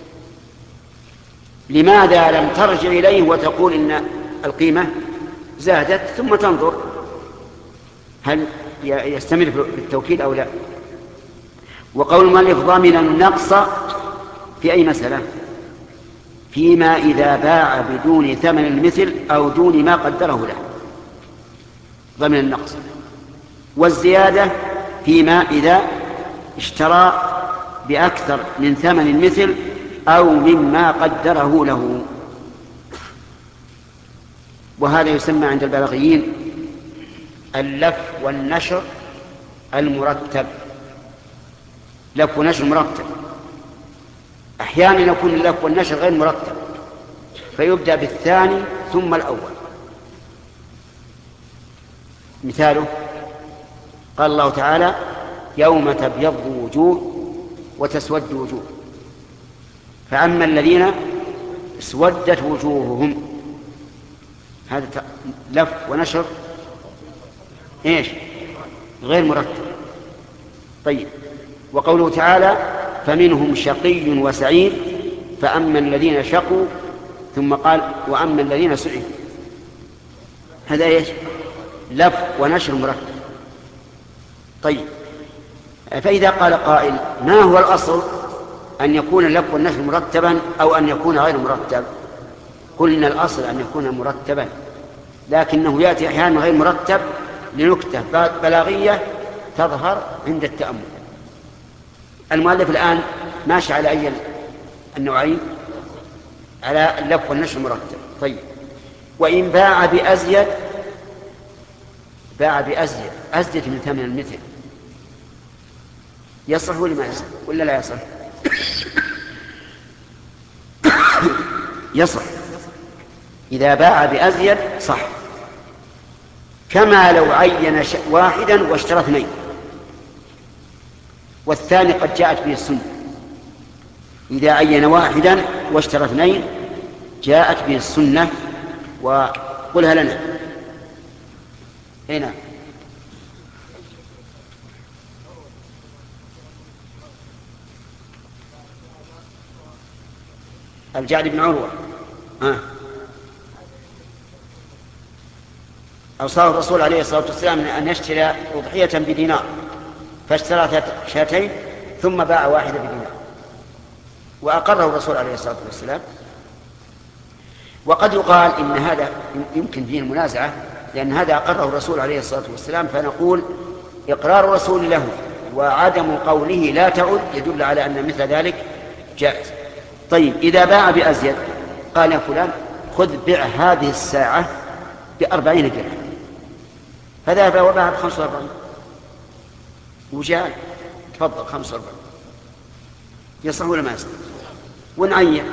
لماذا لم ترجع إليه وتقول إن القيمة زادت ثم تنظر هل يستمر في التوكيل أو لا؟ وقول المؤلف ضمن النقص في أي مسألة؟ فيما إذا باع بدون ثمن المثل أو دون ما قدره له ضمن النقص، والزيادة فيما إذا اشترى بأكثر من ثمن المثل أو مما قدره له. وهذا يسمى عند البلاغيين اللف والنشر المرتب. لف ونشر مرتب، أحيانا يكون اللف والنشر غير مرتب فيبدأ بالثاني ثم الأول. مثاله قال الله تعالى يوم تبيض وجوه وتسود وجوه، فأما الذين اسودت وجوههم هذا لف ونشر ايش غير مرتب. طيب وقوله تعالى فمنهم شقي وسعيد فأما الذين شقوا ثم قال وأما الذين سعدوا، هذا ايش لف ونشر مرتب. طيب فإذا قال قائل ما هو الأصل أن يكون اللف والنشر مرتبا أو أن يكون غير مرتب؟ قلنا الأصل أن يكون مرتبا، لكنه يأتي أحيانا غير مرتب لنكتة بلاغية تظهر عند التأمل. المؤلف الآن ماشي على أي النوعين؟ على اللف والنشر مرتب. طيب وإن باع بأزيد، باع بأزيد أزيد من ثمن المثل يصح ولا ما يصح ولا لا يصح؟ يصح إذا باع بأزيد صح، كما لو عين واحدا واشترى اثنين والثاني قد جاءت به السنة. إذا عين واحدا واشترى اثنين جاءت به السنة، وقلها لنا هنا. الجعد بن عروة آه. أوصاه الرسول عليه الصلاة والسلام أن يشتري أضحية بدينار، فاشترى شاتين ثم باع واحدة بدينار، وأقره الرسول عليه الصلاة والسلام. وقد يقال إن هذا يمكن فيه المنازعة، لأن هذا أقره الرسول عليه الصلاة والسلام، فنقول إقرار الرسول له وعدم قوله لا تعد يدل على أن مثل ذلك جائز. طيب إذا باع بأزيد قال يا فلان خذ بيع هذه الساعة بأربعين درهم، فذهب وباع بخمسة وأربعين وجاء تفضل خمسة وأربعين، يصح ولا ما يصح؟ ونعين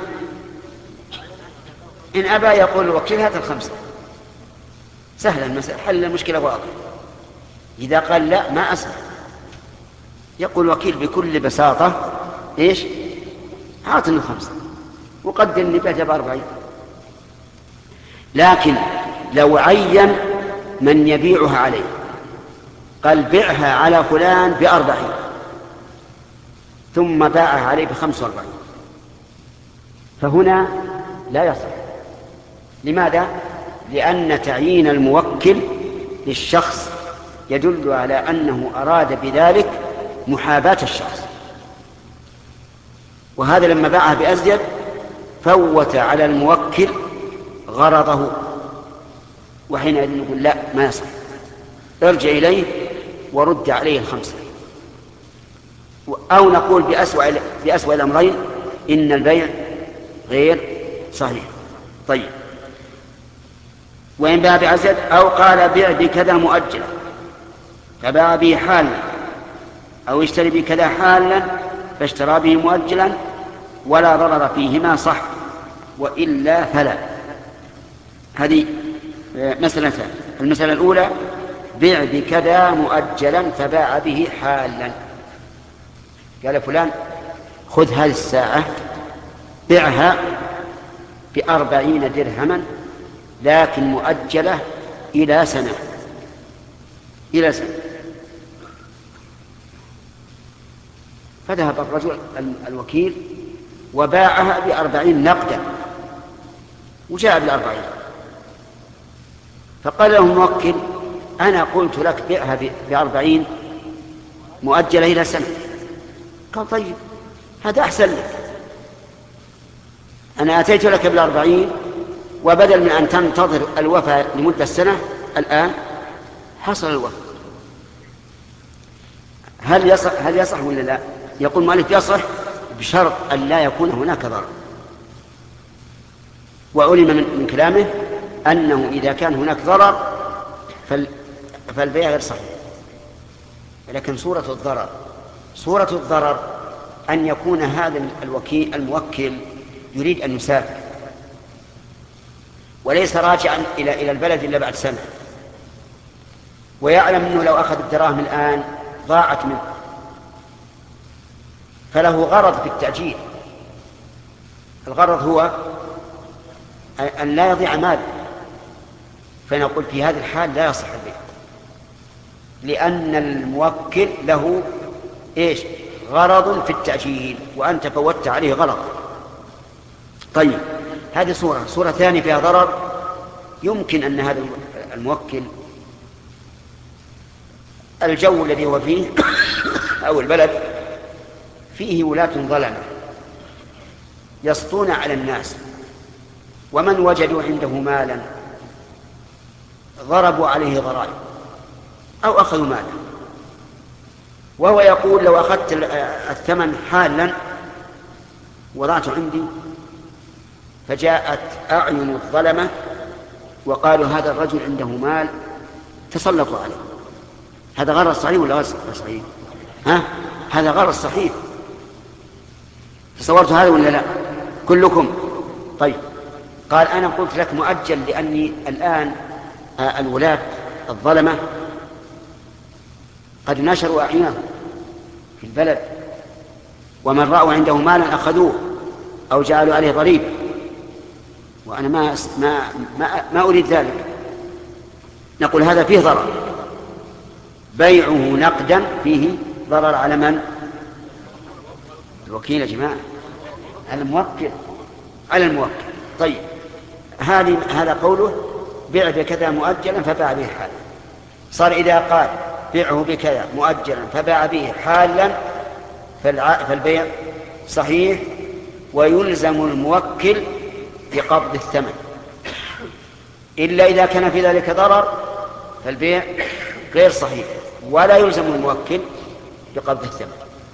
إن أبى يقول الوكيل هات الخمسة، سهلا المسألة، حل المشكلة واضح. إذا قال لا ما أصلح، يقول الوكيل بكل بساطة إيش؟ أعطني الخمسة وقدر لي بعتها بأربعين. لكن لو عين من يبيعها عليه، قال بعها على فلان بأربعين ثم باعها عليه بخمس وأربعين، فهنا لا يصح. لماذا؟ لأن تعيين الموكل للشخص يدل على أنه أراد بذلك محاباة الشخص، وهذا لما باعها بأزيد فوت على الموكل غرضه، وحينئذ نقول لا ما يصح، ارجع إليه ورد عليه الخمسة. أو نقول بأسوأ, بأسوأ الأمرين إن البيع غير صحيح. طيب، وإن باع بعزد أو قال بيع بكذا مؤجلا فباع به حالا، أو اشتري بكذا حالا فاشترى به مؤجلا ولا ضرر فيهما صح، وإلا فلا. هذه مسألتان. المسألة الأولى بيع بكذا مؤجلا فباع به حالا، قال فلان خذ هذه الساعة بيعها بأربعين درهما لكن مؤجلة إلى سنة إلى سنة فذهب الرجل الوكيل وباعها بأربعين نقدا وجاء بالأربعين، فقال له الموكل أنا قلت لك بيعها بأربعين مؤجلة إلى سنة. قال طيب هذا أحسن لك، أنا أتيت لك بالأربعين وبدل من أن تنتظر الوفاء لمدة سنة الآن حصل الوفاء. هل يصح هل يصح ولا لا؟ يقول مالك يصح بشرط أن لا يكون هناك ضرر. وعلم من, من كلامه أنه إذا كان هناك ضرر فال فالبيع غير صحيح. لكن صورة الضرر صورة الضرر أن يكون هذا الوكيل الموكل يريد أن يسافر وليس راجعا إلى إلى البلد إلا بعد سنة، ويعلم أنه لو أخذ الدراهم الآن ضاعت منه، فله غرض في التأجيل. الغرض هو أن لا يضيع مال، فنقول في هذه الحال لا يصح البيع، لأن الموكل له إيش؟ غرض في التأجيل، وأنت فوتت عليه غرض. طيب، هذه صورة. صورة ثانية فيها ضرر، يمكن أن هذا الموكل الجو الذي هو فيه أو البلد فيه ولاة ظلمة يسطون على الناس، ومن وجدوا عنده مالا ضربوا عليه ضرائب أو أخذوا مالا، وهو يقول لو أخذت الثمن حالا وضعته عندي، فجاءت أعين الظلمة وقالوا هذا الرجل عنده مال تسلطوا عليه. هذا غرض صحيح ولا غير صحيح؟ ها؟ هذا غرض صحيح. تصورتوا هذا ولا لا كلكم؟ طيب، قال أنا قلت لك مؤجل لأني الآن الولاة الظلمة قد نشروا أعينهم في البلد، ومن رأوا عنده مالا أخذوه أو جعلوا عليه ضريبة، وأنا ما ما ما, ما أريد ذلك. نقول هذا فيه ضرر، بيعه نقدا فيه ضرر على من؟ الوكيل يا جماعة، على الموكل على الموكل. طيب، هذه هذا قوله بيع بكذا مؤجلا فباع به حالا. صار إذا قال بيعه بكذا مؤجلا فباع به حالا فالبيع صحيح، ويلزم الموكل بقبض الثمن، إلا إذا كان في ذلك ضرر فالبيع غير صحيح، ولا يلزم الموكل بقبض الثمن.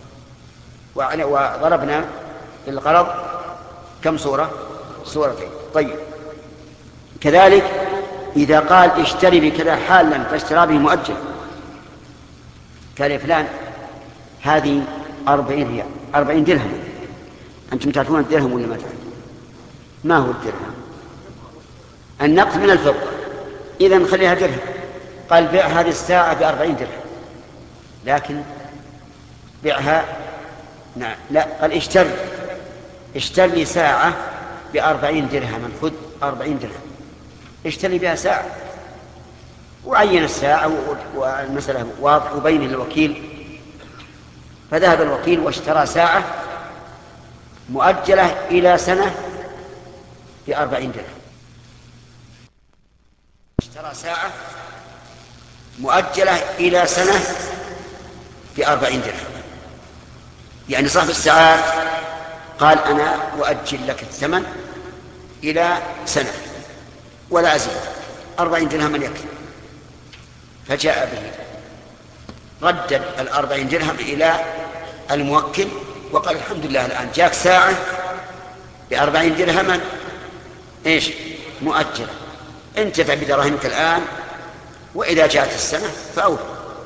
وضربنا الغرض كم صورة؟ صورتين. طيب، كذلك إذا قال اشتري بكذا حالا فاشترى به مؤجل، قال يا فلان هذه أربعين ريال أربعين درهم، أنتم تعرفون الدرهم ولا ما تعرفون؟ ما هو الدرهم؟ النقد من الفضة، إذن خليها درهم. قال بيع هذه الساعة بأربعين درهم، لكن بيعها نعم لا قال اشتر اشتر لي ساعة بأربعين درهما، خذ أربعين درهم اشتري بها ساعة، وعين الساعة والمسألة واضح وبين للوكيل. فذهب الوكيل واشترى ساعة مؤجلة إلى سنة بأربعين درهم، اشترى ساعة مؤجلة إلى سنة بأربعين درهم. يعني صاحب الساعات قال أنا أؤجل لك الثمن إلى سنة ولا أزيد، أربعين درهم يكفي. فجاء به ردد الأربعين درهم إلى الموكل وقال الحمد لله الآن جاك ساعة بأربعين درهما إيش مؤجلة، انتفع بدراهمك الآن، وإذا جاءت السنة فأوفى.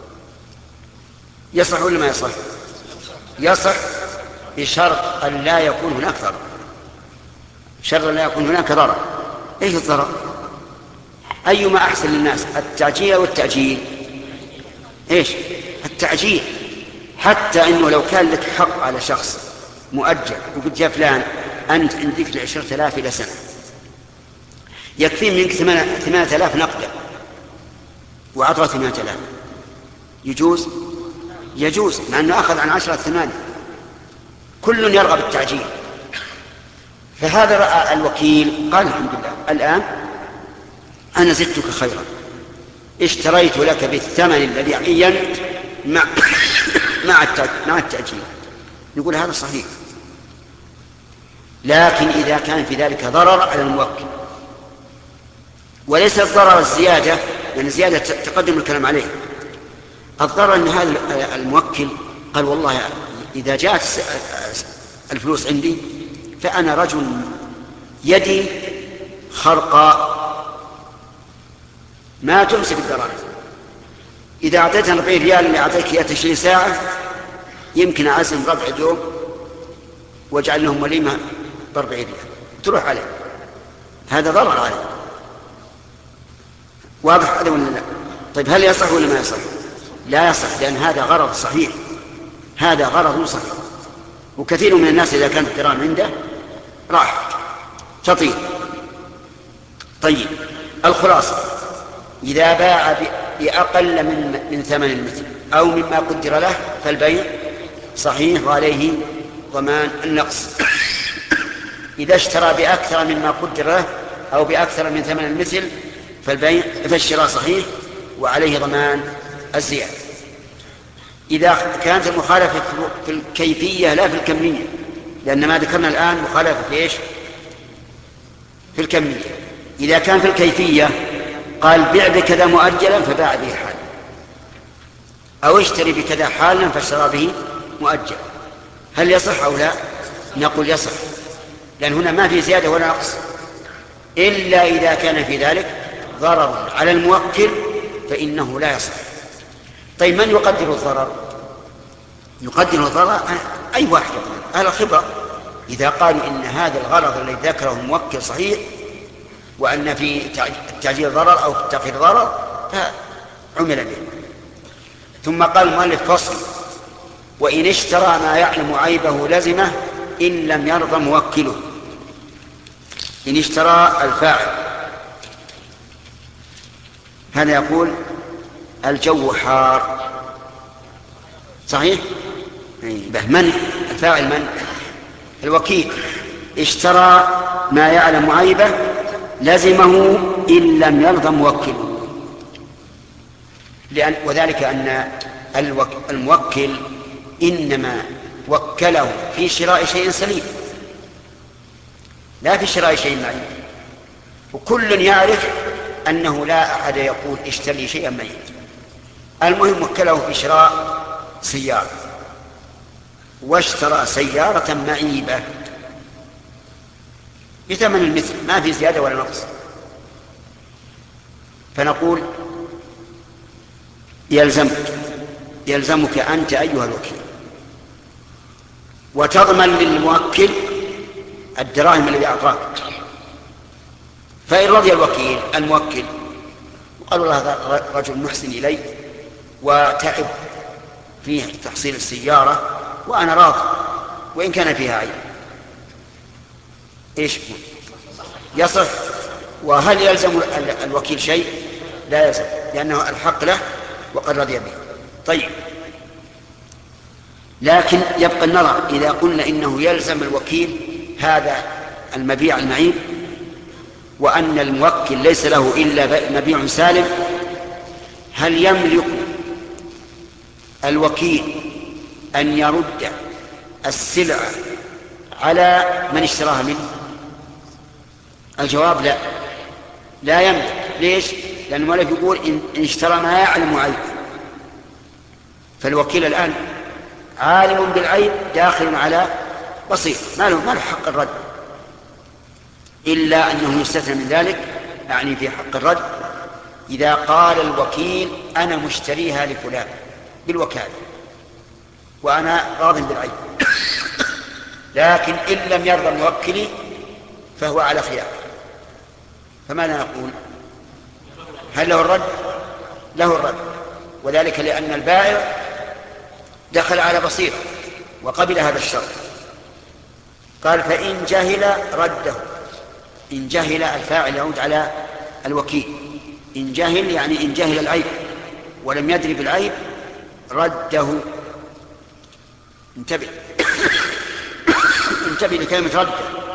يصح ولا ما يصح؟ يصح بشرط أن لا يكون هناك ضرر. شرط لا يكون هناك ضرر. إيش الضرر؟ أيما أحسن للناس التعجيل والتأجيل؟ إيش التعجيل؟ حتى إنه لو كان لك حق على شخص مؤجل وقلت يا فلان أنت عندك لعشرة آلاف إلى سنة، يكفي منك ثمانية آلاف نقدا وعطى ثمانية آلاف، يجوز؟ يجوز، مع أنه أخذ عن عشرة ثمانية، كل يرغب التعجيل. فهذا رأى الوكيل قال الحمد لله الآن أنا زدتك خيرا، اشتريت لك بالثمن الذي عينت مع مع التأجيل. نقول هذا صحيح، لكن إذا كان في ذلك ضرر على الموكل، وليس الضرر الزيادة، لأن الزيادة تقدم الكلام عليه. الضرر أن هذا الموكل قال والله إذا جاءت الفلوس عندي فأنا رجل يدي خرقاء ما تمسك الدراهم، إذا أعطيتني أربعين ريال اللي أعطيك إياه تشتري ساعة يمكن أعزم ربع دوم واجعل لهم وليمة بأربعين ريال تروح عليه، هذا ضرر عليه. واضح هذا ولا لا؟ طيب هل يصح ولا ما يصح؟ لا يصح، لأن هذا غرض صحيح، هذا غرض صحيح. وكثير من الناس إذا كانت الدراهم عنده راح تطير. طيب الخلاصة إذا باع بأقل من من ثمن المثل أو مما قدر له فالبيع صحيح وعليه ضمان النقص. إذا اشترى بأكثر مما قدر له أو بأكثر من ثمن المثل فالبيع فالشراء صحيح وعليه ضمان الزيادة. إذا كانت المخالفة في الكيفية لا في الكمية، لأن ما ذكرنا الآن مخالفة في إيش؟ في الكمية. إذا كان في الكيفية قال بيع بكذا مؤجلا فباع به حالا، أو اشتري بكذا حالا فاشترى به مؤجلا، هل يصح أو لا؟ نقول يصح، لأن هنا ما في زيادة ولا نقص، إلا إذا كان في ذلك ضرر على الموكل فإنه لا يصح. طيب من يقدر الضرر؟ يقدر الضرر أي واحد، أهل الخبرة. إذا قالوا إن هذا الغرض الذي ذكره الموكل صحيح وأن في التعجيل ضرر أو في التأخير ضرر فعمل به. ثم قال المؤلف فصل: وإن اشترى ما يعلم عيبه لزمه إن لم يرضى موكله. إن اشترى الفاعل، هذا يقول الجو حار، صحيح؟ من الفاعل؟ من الوكيل. اشترى ما يعلم عيبه لزمه إن لم يرضى موكله، لأن وذلك أن الموكل إنما وكله في شراء شيء سليم لا في شراء شيء معين، وكل يعرف أنه لا أحد يقول اشتري شيئا ميت. المهم وكله في شراء سيارة، واشترى سيارة معيبة بثمن المثل ما في زيادة ولا نقص، فنقول يلزمك يلزمك أنت أيها الوكيل وتضمن للموكل الدراهم الذي أعطاك. فإن رضي الوكيل الموكل قال والله هذا رجل محسن إلي وتعب في تحصيل السيارة وأنا راض وإن كان فيها عيب، إيش يصح؟ وهل يلزم الوكيل شيء؟ لا يلزم، لأنه الحق له وقد رضي به. طيب، لكن يبقى النظر إذا قلنا إنه يلزم الوكيل هذا المبيع المعيب وأن الموكل ليس له إلا مبيع سالم، هل يملك الوكيل أن يرد السلعة على من اشتراها منه؟ الجواب لا، لا يملك. ليش؟ لأن المؤلف يقول إن اشترى ما يعلم عيب، فالوكيل الآن عالم بالعيب داخل على بسيط، ما له ما له حق الرد، إلا أنه يستثنى من ذلك، يعني في حق الرد إذا قال الوكيل أنا مشتريها لفلان بالوكالة وأنا راض بالعيب، لكن إن لم يرضى الموكل فهو على خيار. فماذا نقول؟ هل له الرد؟ له الرد، وذلك لأن البائع دخل على بصيرة وقبل هذا الشرط. قال فإن جهل رده. إن جهل الفاعل يعود على الوكيل، إن جهل يعني إن جهل العيب ولم يدري بالعيب رده. انتبه انتبه لكلمة رده.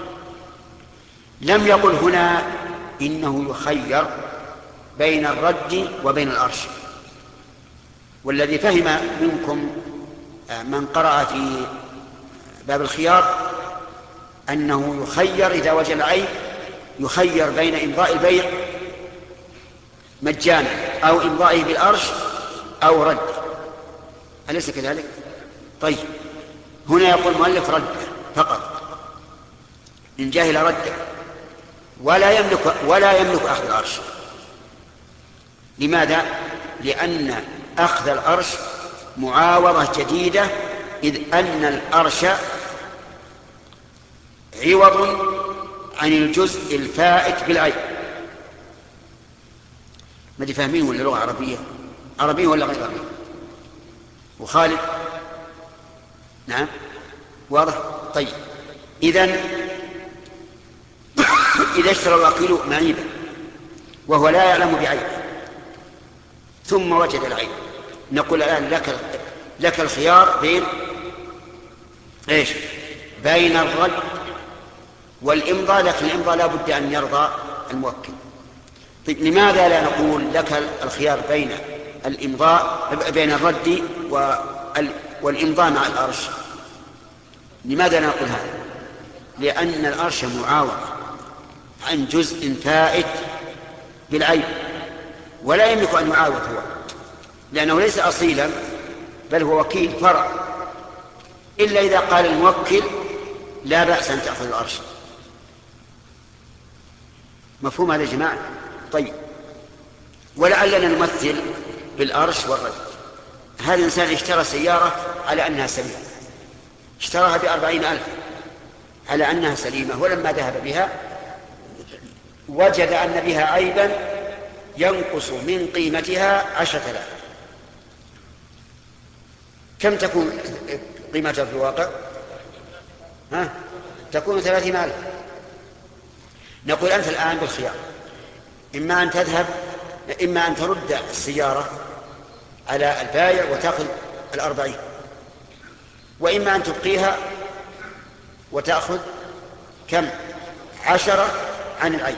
لم يقل هنا إنه يخير بين الرد وبين الأرش، والذي فهم منكم من قرأ في باب الخيار أنه يخير إذا وجد العيب، يخير بين إمضاء البيع مجانا أو إمضائه بالأرش أو رد، أليس كذلك؟ طيب، هنا يقول المؤلف رد فقط، إن جاهل رد، ولا يملك ولا يملك أخذ الأرش. لماذا؟ لأن أخذ الأرش معاوضة جديدة، إذ أن الأرش عوض عن الجزء الفائت بالعيب. ما دي فاهمين ولا لغة عربية؟ عربية ولا غير عربية؟ وخالد؟ نعم، واضح. طيب، إذن إذا اشترى الوكيل معيبا وهو لا يعلم بعيب ثم وجد العيب، نقول الآن لك لك الخيار بين ايش؟ بين الرد والإمضاء، لكن الإمضاء لا بد أن يرضى الموكل. طيب، لماذا لا نقول لك الخيار بين الإمضاء بين الرد والإمضاء مع الأرش؟ لماذا لا نقول هذا؟ لأن الأرش معاوض عن جزء فائت بالعيب، ولا يملك أن يعاوض هو، لأنه ليس أصيلا بل هو وكيل فرع، إلا إذا قال الموكل لا بأس أن تأخذ الأرش. مفهوم هذا يا جماعة؟ طيب، ولعلنا نمثل بالأرش والرد. هذا الإنسان اشترى سيارة على أنها سليمة، اشتراها بأربعين ألف على أنها سليمة، ولما ذهب بها وجد أن بها عيبا ينقص من قيمتها عشرة آلاف. كم تكون قيمتها في الواقع؟ ها؟ تكون ثلاثين ألف. نقول أنت الآن بالخيار، إما أن تذهب إما أن ترد السيارة على البائع وتأخذ الأربعين، وإما أن تبقيها وتأخذ كم؟ عشرة عن العيب.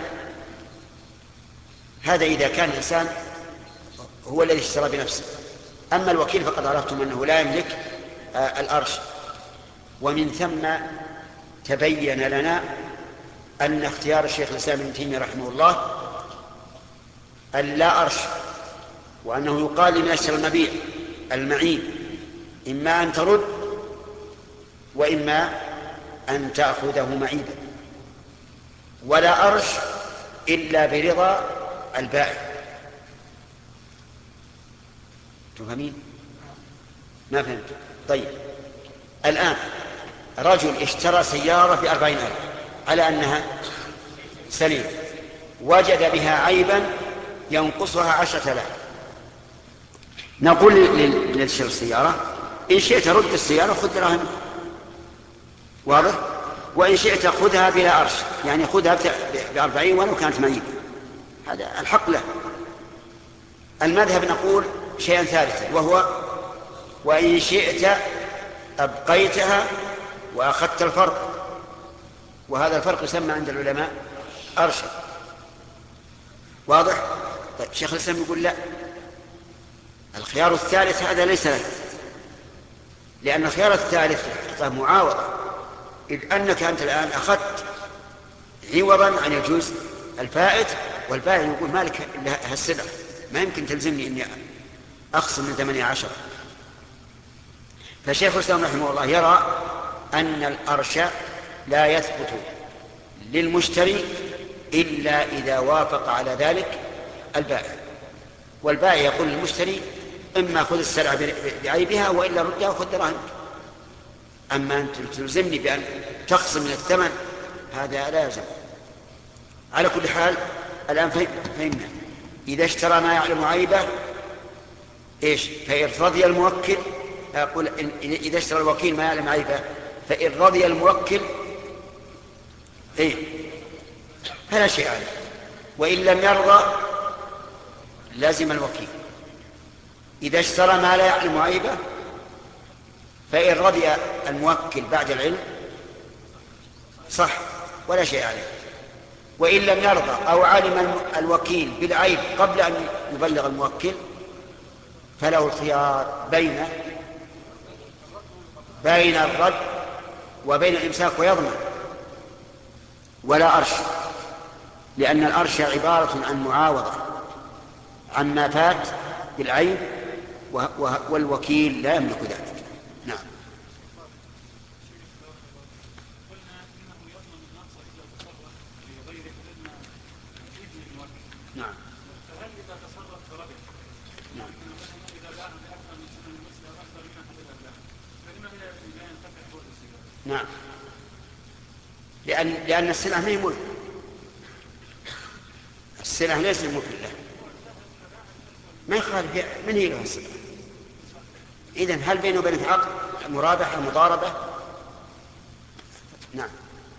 هذا إذا كان الإنسان هو الذي اشترى بنفسه. أما الوكيل فقد عرفتم أنه لا يملك آه الأرش. ومن ثم تبين لنا أن اختيار الشيخ الإسلام ابن تيمية رحمه الله أن لا أرش، وأنه يقال لمن اشترى المبيع المعيب إما أن ترد وإما أن تأخذه معيبا، ولا أرش إلا برضا البائع. تفهمين؟ ما فهمت؟ طيب، الآن رجل اشترى سيارة بأربعين ألف على أنها سليمة، وجد بها عيبا ينقصها عشرة آلاف. نقول للشيخ السيارة إن شئت رد السيارة خذ دراهم، واضح؟ وإن شئت خذها بلا أرش، يعني خذها بأربعين ولو كانت ثمانين، هذا الحق له. المذهب نقول شيئا ثالثا وهو وإن شئت أبقيتها وأخذت الفرق، وهذا الفرق يسمى عند العلماء أرشا. واضح؟ طيب شيخ الإسلام يقول لا، الخيار الثالث هذا ليس له، لأن الخيار الثالث معاوضة، إذ أنك أنت الآن أخذت عوضا عن الجزء الفائت، والبائع يقول مالك هالسلع، ما يمكن تلزمني إني أخصم من ثمانية عشر. فشيخ الإسلام رحمه الله يرى أن الأرش لا يثبت للمشتري إلا إذا وافق على ذلك البائع، والبائع يقول للمشتري إما خذ السلعة بعيبها وإلا ردها وخذ دراهمك. أما أن تلزمني بأن تخصم من الثمن هذا لا يلزم. على كل حال الآن فهمنا إذا اشترى ما يعلم عيبه إيش؟ فإن رضي الموكل، أقول إذا اشترى الوكيل ما يعلم عيبه فإن رضي الموكل إيه فلا شيء عليه، وإن لم يرضى لازم الوكيل. إذا اشترى ما لا يعلم عيبه فإن رضي الموكل بعد العلم صح ولا شيء عليه، وإن لم يرضى أو علم الوكيل بالعيب قبل أن يبلغ الموكل فله الخيار بين بين الرد وبين الإمساك ويضمن ولا أرش، لأن الأرش عبارة عن معاوضة عما فات بالعيب، والوكيل لا يملك ذلك. نعم. نعم. فهل إذا تصرف بربح؟ نعم. إذا باع بأكثر من ثمن المثل أو أكثر مما حدد له فلما لا ينتفع حول السلعة؟ نعم. لأن لأن السلعة ما هي ملك، السلعة ليس ملك له، ما يخالف من هي له السلعة. إذن هل بينه وبينك عقد مرابحة مضاربة؟ نعم.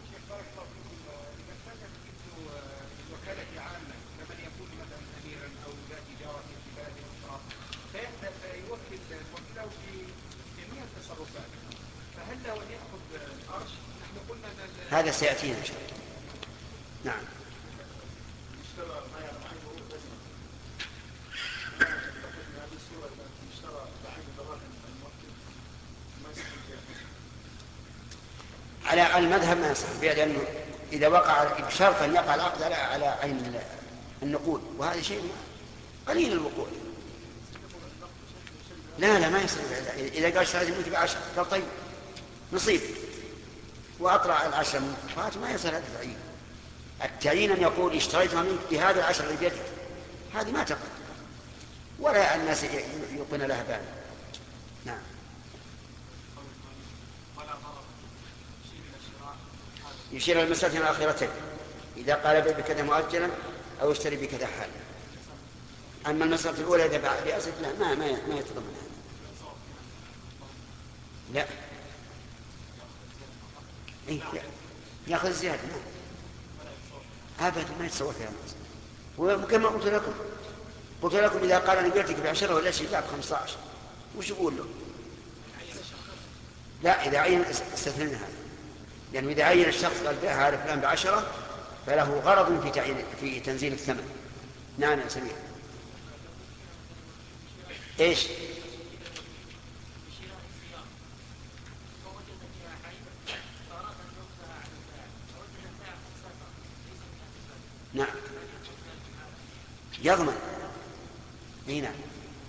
هذا سيأتينا إن شاء الله. نعم. على المذهب ما يصح، لأنه إذا وقع بشرط أن يقع العقد على على عين النقود، وهذا شيء قليل الوقوع. لا لا ما يصير. إذا قال اشتريت منك بعشرة قال طيب نصيب وأطلع العشرة من فات ما يصير هذا التعيين. التعيين أن يقول اشتريتها منك بهذا العشرة اللي بيدك، هذه ما تقع ولا الناس يلقون لها بال. نعم. يشير إلى المسألة الأخيرتين إذا قال بيع بكذا مؤجلا أو اشتري بكذا حالا. أما المسألة الأولى إذا باع بأسد لا ما ما ما يتضمن هذا. لا إيه يأخذ زيادة أبدا ما يتصور فيها الناس. وكما قلت لكم قلت لكم إذا قال أنا بيعتك بعشرة ولا شيء باع بخمسة عشر وش يقول له؟ لا إذا عين استثنينا هذا، لأنه إذا عين الشخص قال بيعها على فلان بعشرة فله غرض في تعيين في تنزيل الثمن. نعم يا سمير. إيش؟ نعم يضمن. اي نعم.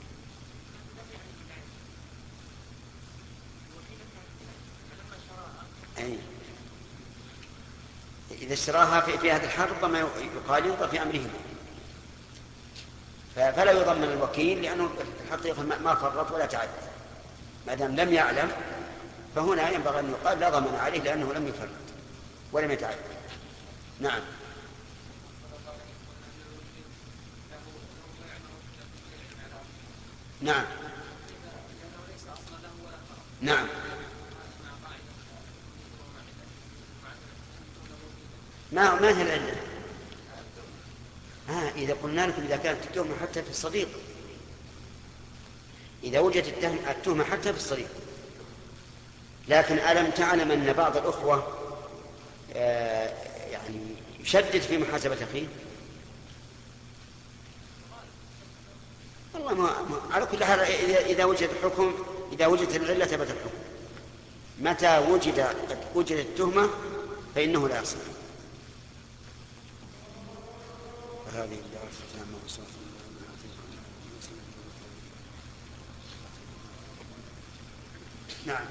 أي. إذا اشتراها في, في هذا الحال ربما يقال ينظر في أمرهما، فلا يضمن الوكيل لأنه الحقيقة ما فرط ولا تعدى. ما دام لم يعلم فهنا ينبغي أن يقال لا ضمن عليه لأنه لم يفرط ولم يتعدى. نعم. نعم نعم ما ما هي العلة؟ آه إذا قلنا لكم إذا كانت التهمة حتى في الصديق، إذا وجدت التهمة حتى في الصديق. لكن ألم تعلم أن بعض الأخوة آه يعني يشدد في محاسبة أخيه؟ والله ما, ما على كل حال إذا وجد الحكم، إذا وجدت العلة ثبت الحكم. متى وجد وجدت التهمة فإنه لا يصح. هذه الدعوة التامة والصلاة نعم.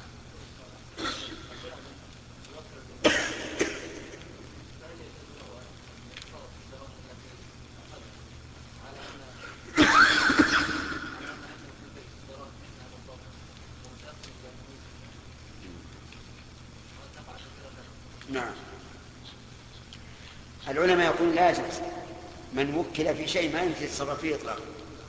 نعم. العلماء يقولون لا يجوز من وكل في شيء ما يمكن يتصرف فيه إطلاقا،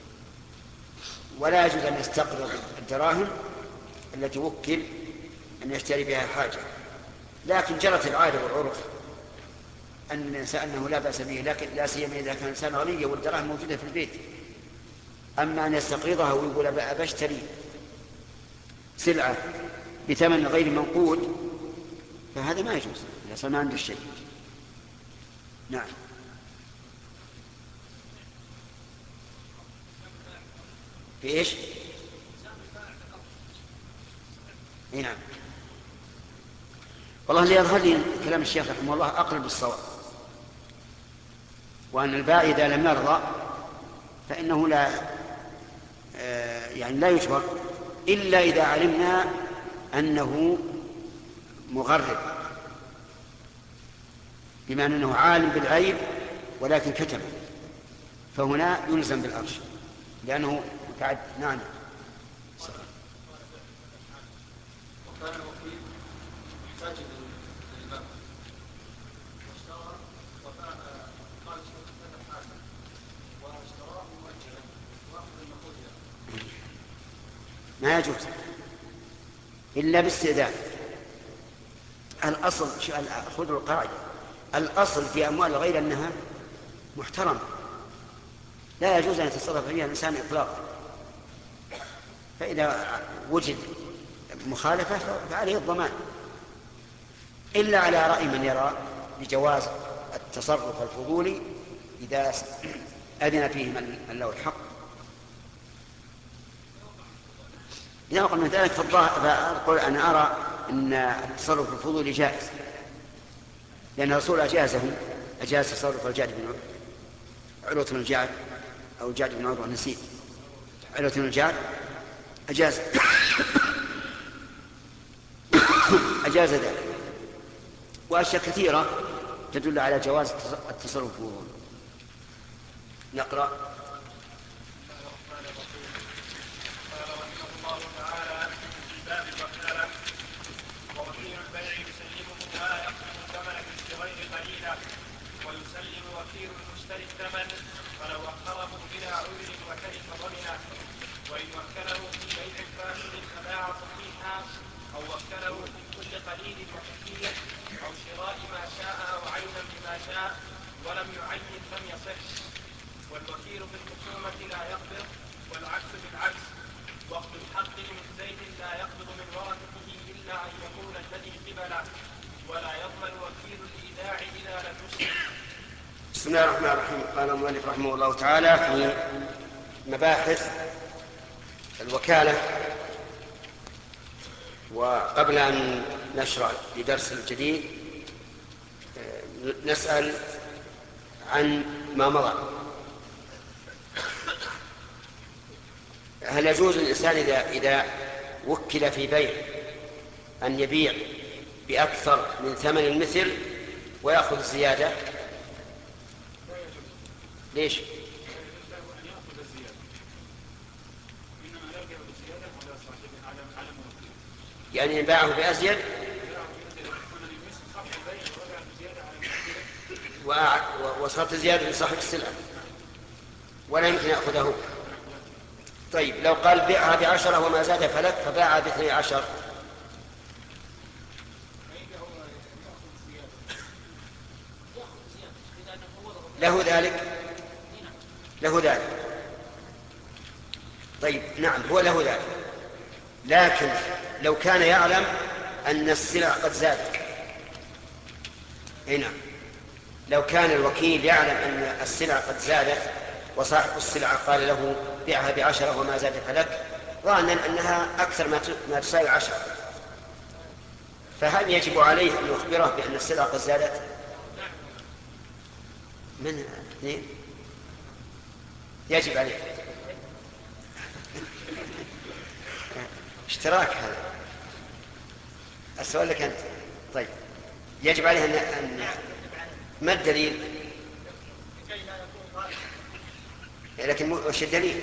ولا يجوز أن يستقرض الدراهم التي وكل أن يشتري بها حاجة. لكن جرت العادة والعرف أن الإنسان أنه لا بأس به، لكن لا سيما إذا كان الإنسان غنيا والدراهم موجودة في البيت. أما أن يستقرضها ويقول بشتري سلعة بثمن غير منقود فهذا ما يجوز، الإنسان ما عنده الشيء. نعم. في إيش؟ إيه نعم. والله اللي يظهر لي كلام الشيخ رحمه الله أقرب بالصواب، وأن البائع إذا لم يرضى فإنه لا آه يعني لا يجبر إلا إذا علمنا أنه مغرب، بما أنه عالم بالعيب ولكن كتب، فهنا يلزم بالأرش لأنه متعد. نعم. وكان الوكيل محتاج للمال واشترى وكان قال اشترى حاجه واشتراه مؤجلا واخذ المأخوذ ما يجوز إلا باستئذان. الأصل خذوا القاعدة، الأصل في أموال غير أنها محترمة، لا يجوز أن يتصرف فيها الإنسان إطلاقا. فإذا وجد مخالفة فعليه الضمان، إلا على رأي من يرى بجواز التصرف الفضولي إذا أذن فيه من له الحق. إذا قلنا ذلك فأقول أنا أرى أن التصرف الفضولي جائز، لأن الرسول أجازه، أجاز تصرف الجعد بن عروة بن الجعد أو الجعد بن عروة نسيت عروة بن الجعد أجاز أجاز ذلك، وأشياء كثيرة تدل على جواز التصرف الفضولي. نقرأ. ويسلم وكيل المشتري الثمن فلو أخره بلا عذر وترك ضمنه، وإن وكله في بيع فاسد فباع صحيحا أو وكله في كل قليل وكثير أو شراء ما شاء أو عينا بما شاء ولم يعين لم يصح. والوكيل في الخصومة لا يقبض والعكس بالعكس. وقت الحق من زيد لا يقبض من ورثته إلا أن يكون الذي قبله، ولا يضمن وكيل الإيداع إذا لم يسلم. بسم الله الرحمن الرحيم. قال المؤلف رحمه الله تعالى في مباحث الوكالة. وقبل أن نشرع في درس الجديد نسأل عن ما مضى. هل يجوز للإنسان إذا, إذا وكل في بيع أن يبيع بأكثر من ثمن المثل ويأخذ الزيادة؟ ليش؟ يعني باعه بأزيد وصارت زيادة لصاحب السلعة ولا يمكن يأخذه. طيب لو قال بيعها بعشرة وما زاد فلك فباعها باثني عشر له ذلك له ذلك طيب نعم هو له ذلك، لكن لو كان يعلم أن السلع قد زادت، هنا لو كان الوكيل يعلم أن السلع قد زادت وصاحب السلعة قال له بيعها بعشرة وما زاد فلك ظانا أنها أكثر ما تساوي عشرة، فهل يجب عليه أن يخبره بأن السلعة قد زادت؟ من اثنين يجب عليه اشتراك هذا السؤال لك أنت. طيب يجب عليه أن, أن... ما الدليل؟ لكن وش الدليل؟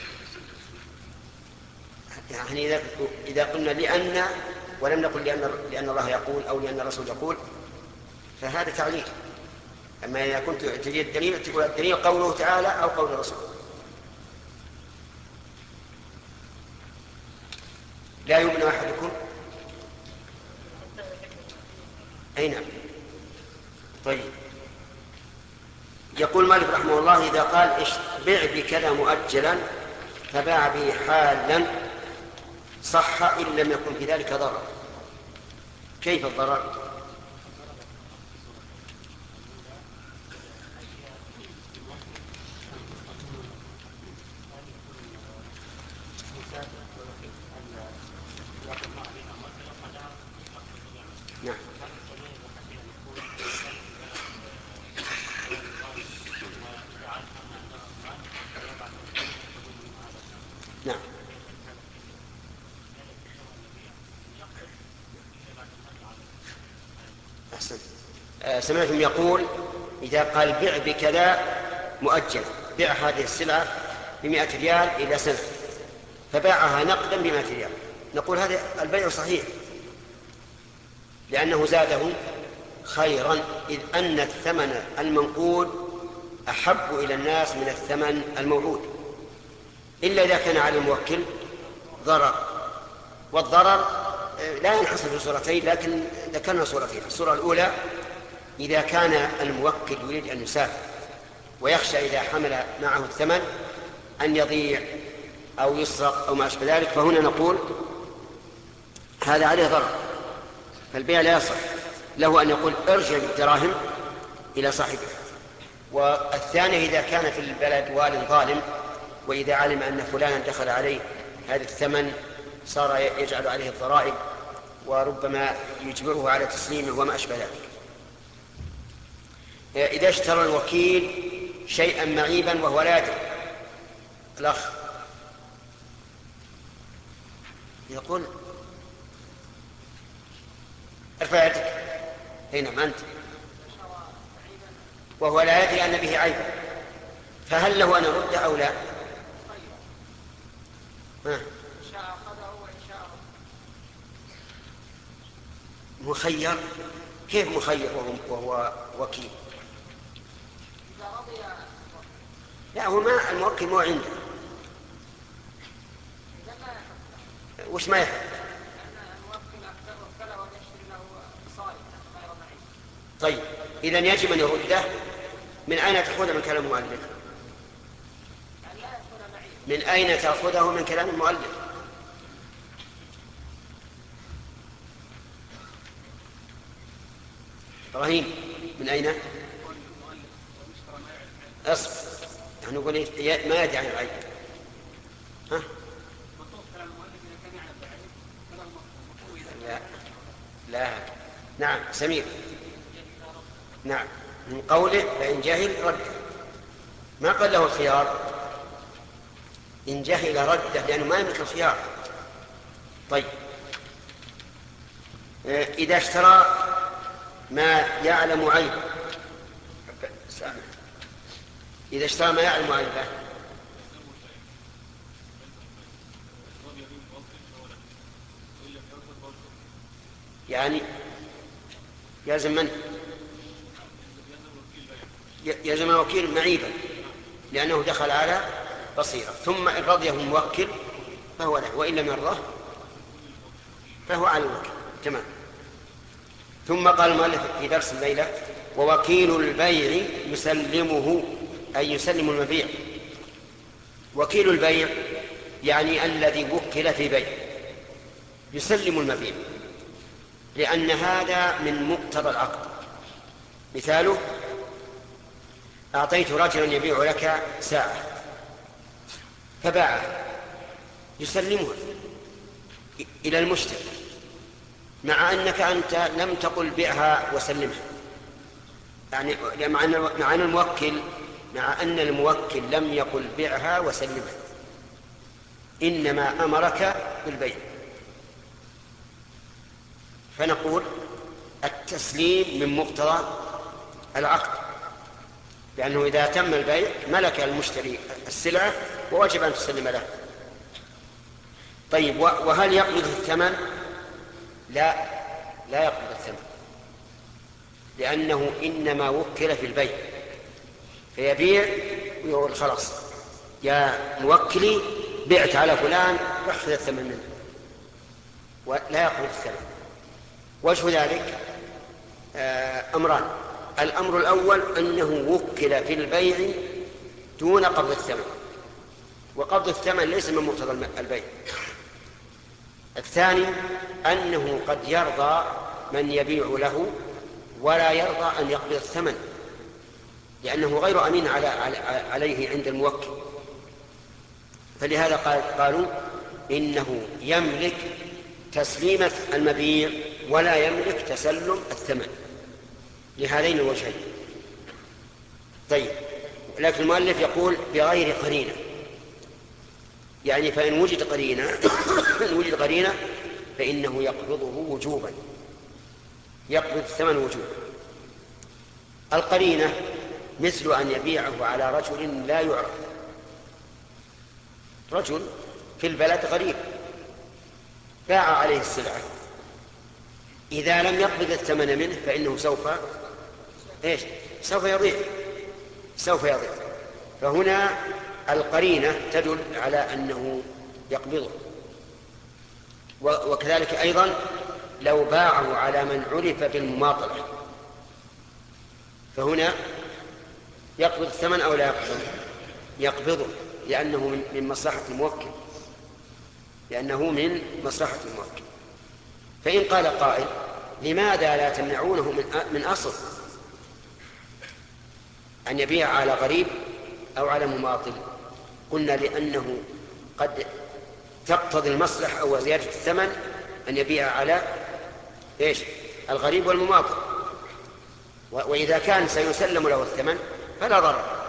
يعني إذا إذا قلنا لأن ولم نقل لأن لأن الله يقول أو لأن الرسول يقول فهذا تعليل. أما إذا كنت تريد الدليل تقول الدليل قوله تعالى أو قول الرسول. لا يؤمن أحدكم أي نعم. طيب يقول مالك رحمه الله إذا قال بيع بكذا مؤجلا فباع به حالا صح إن لم يكن في ذلك ضرر. كيف الضرر؟ نعم نعم أحسن. آه سمعتم يقول إذا قال بيع بكذا مؤجل، بيع هذه السلعة بمئة ريال إلى سنة فباعها نقدا بمئة ريال، نقول هذا البيع صحيح لأنه زاده خيرا، إذ أن الثمن المنقود أحب إلى الناس من الثمن الموعود، إلا إذا كان على الموكل ضرر، والضرر لا ينحصر في صورتين لكن ذكرنا صورتين. الصورة الأولى إذا كان الموكل يريد أن يسافر ويخشى إذا حمل معه الثمن أن يضيع أو يسرق أو ما أشبه ذلك، فهنا نقول هذا عليه ضرر فالبيع لا يصح، له أن يقول ارجع بالدراهم إلى صاحبه. والثانية إذا كان في البلد وال ظالم وإذا علم أن فلانا دخل عليه هذا الثمن صار يجعل عليه الضرائب وربما يجبره على تسليمه وما أشبه ذلك. إذا اشترى الوكيل شيئا معيبا وهو لا يدري، الأخ يقول ارفع يدك حينما أنت وهو لا يدري أن به عيبا، فهل له أن يرد أو لا؟ ها. مخير؟ كيف مخير وهو وكيل؟ لا هو ما الموكل مو عنده، وش ما يحب؟ طيب إذن يجب أن يرده. من أين تأخذه من كلام المؤلف؟ من أين تأخذه من كلام المؤلف؟ إبراهيم من أين؟ أصبر نحن نقول ما يدعي عن العيب. ها؟ لا لا نعم سمير. نعم من قوله فإن جهل رده، ما قال له الخيار، إن جهل رده لأنه ما يملك الخيار. طيب إذا اشترى ما يعلم عيبه، إذا اشترى ما يعلم عيبه يعني يلزم من؟ يلزم الوكيل معيبا لأنه دخل على بصيرة. ثم إن رضيه الموكل فهو له، وإن لم يرضه فهو على الوكيل. تمام. ثم قال المؤلف في درس الليلة: ووكيل البيع يسلمه، أي يسلم المبيع. وكيل البيع يعني الذي وكل في بيع يسلم المبيع، لأن هذا من مقتضى العقد. مثاله: أعطيت رجلا يبيع لك ساعة فباعها، يسلمها إلى المشتري، مع أنك أنت لم تقل بيعها وسلمها. يعني مع أن الموكل مع أن الموكل لم يقل بيعها وسلمها، إنما أمرك بالبيع. فنقول التسليم من مقتضى العقد، لأنه إذا تم البيع ملك المشتري السلعة ووجب أن تسلم له. طيب، وهل يقبض الثمن؟ لا، لا يقبض الثمن، لأنه إنما وكل في البيع، فيبيع ويقول: خلاص يا موكلي بعت على فلان، اخذ الثمن منه، ولا يقبض الثمن. وجه ذلك أمران: الأمر الأول أنه وكل في البيع دون قبض الثمن، وقبض الثمن ليس من مقتضى البيع. الثاني أنه قد يرضى من يبيع له ولا يرضى أن يقبض الثمن، لأنه غير أمين على عليه عند الموكل. فلهذا قالوا إنه يملك تسليم المبيع ولا يملك تسلم الثمن، لهذين الوجهين. طيب، لكن المؤلف يقول بغير قرينة، يعني فإن وجد قرينة إن وجد قرينة فإنه يقبضه وجوبا، يقبض الثمن وجوبا. القرينة مثل أن يبيعه على رجل لا يعرف، رجل في البلد غريب باع عليه السلعة، إذا لم يقبض الثمن منه فإنه سوف إيش؟ سوف يضيع سوف يضيع فهنا القرينة تدل على أنه يقبضه. وكذلك أيضا لو باعه على من عرف بالمماطلة فهنا يقبض الثمن أو لا يقبضه؟ يقبضه، لأنه من مصلحة الموكل لأنه من مصلحة الموكل. فإن قال قائل: لماذا لا تمنعونه من أصل أن يبيع على غريب أو على مماطل؟ قلنا لأنه قد تقتضي المصلحة أو زيادة الثمن أن يبيع على إيش؟ الغريب والمماطل، وإذا كان سيسلم له الثمن فلا ضرر.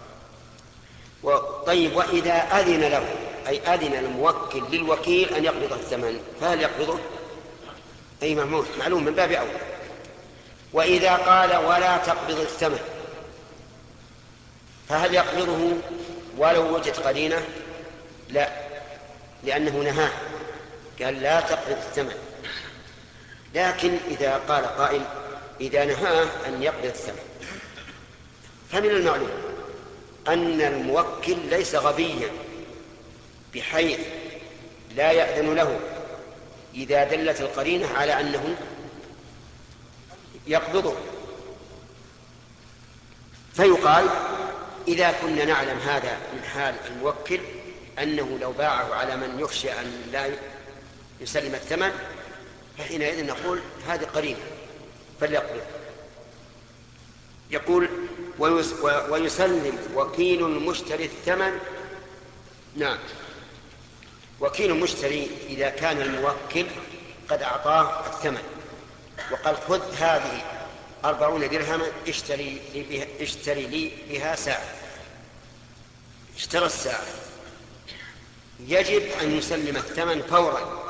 طيب، وإذا أذن له، أي أذن الموكل للوكيل أن يقبض الثمن، فهل يقبضه؟ أي معلوم معلوم من باب أول. وإذا قال: ولا تقبض الثمن، فهل يقبضه ولو وجد قرينة؟ لا، لأنه نهاه، قال: لا تقبض الثمن. لكن إذا قال قائل: إذا نهاه أن يقبض الثمن، فمن المعلوم أن الموكل ليس غبيا بحيث لا يأذن له إذا دلت القرينة على أنه يقبضه. فيقال: إذا كنا نعلم هذا من حال الموكل أنه لو باعه على من يخشى أن لا يسلم الثمن فحينئذ نقول هذه قرينة فليقبض. يقول: ويسلم وكيل المشتري الثمن. نعم، وكيل المشتري إذا كان الموكل قد أعطاه الثمن وقال: خذ هذه أربعون درهما اشتري لي بها, اشتري لي بها ساعة، اشترى الساعة، يجب أن يسلم الثمن فورا.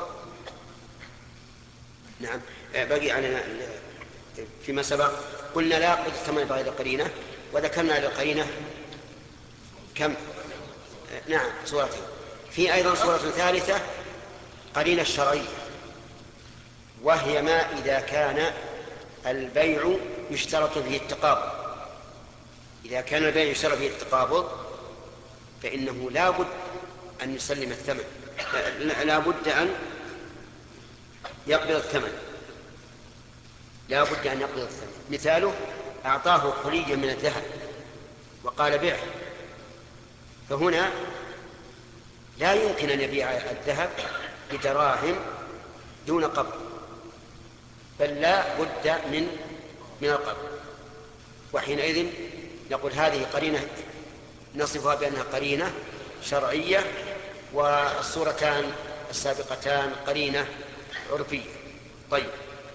نعم، بقي علينا فيما سبق قلنا لا يقبض الثمن بغير قرينة، وذكرنا للقرينة كم؟ نعم، صورتين. في أيضا صورة ثالثة قرينة الشرعية، وهي ما إذا كان البيع يشترط فيه التقابض. إذا كان البيع يشترط فيه التقابض فإنه لا بد أن يسلم الثمن، لا بد أن يقبض الثمن، لا بد أن يقبض الثمن. مثاله أعطاه حليا من الذهب وقال بيع، فهنا لا يمكن أن يبيع الذهب بدراهم دون قبض، بل لا بد من من القبض. وحينئذ نقول هذه قرينة نصفها بأنها قرينة شرعية، والصورتان السابقتان قرينة عرفية. طيب،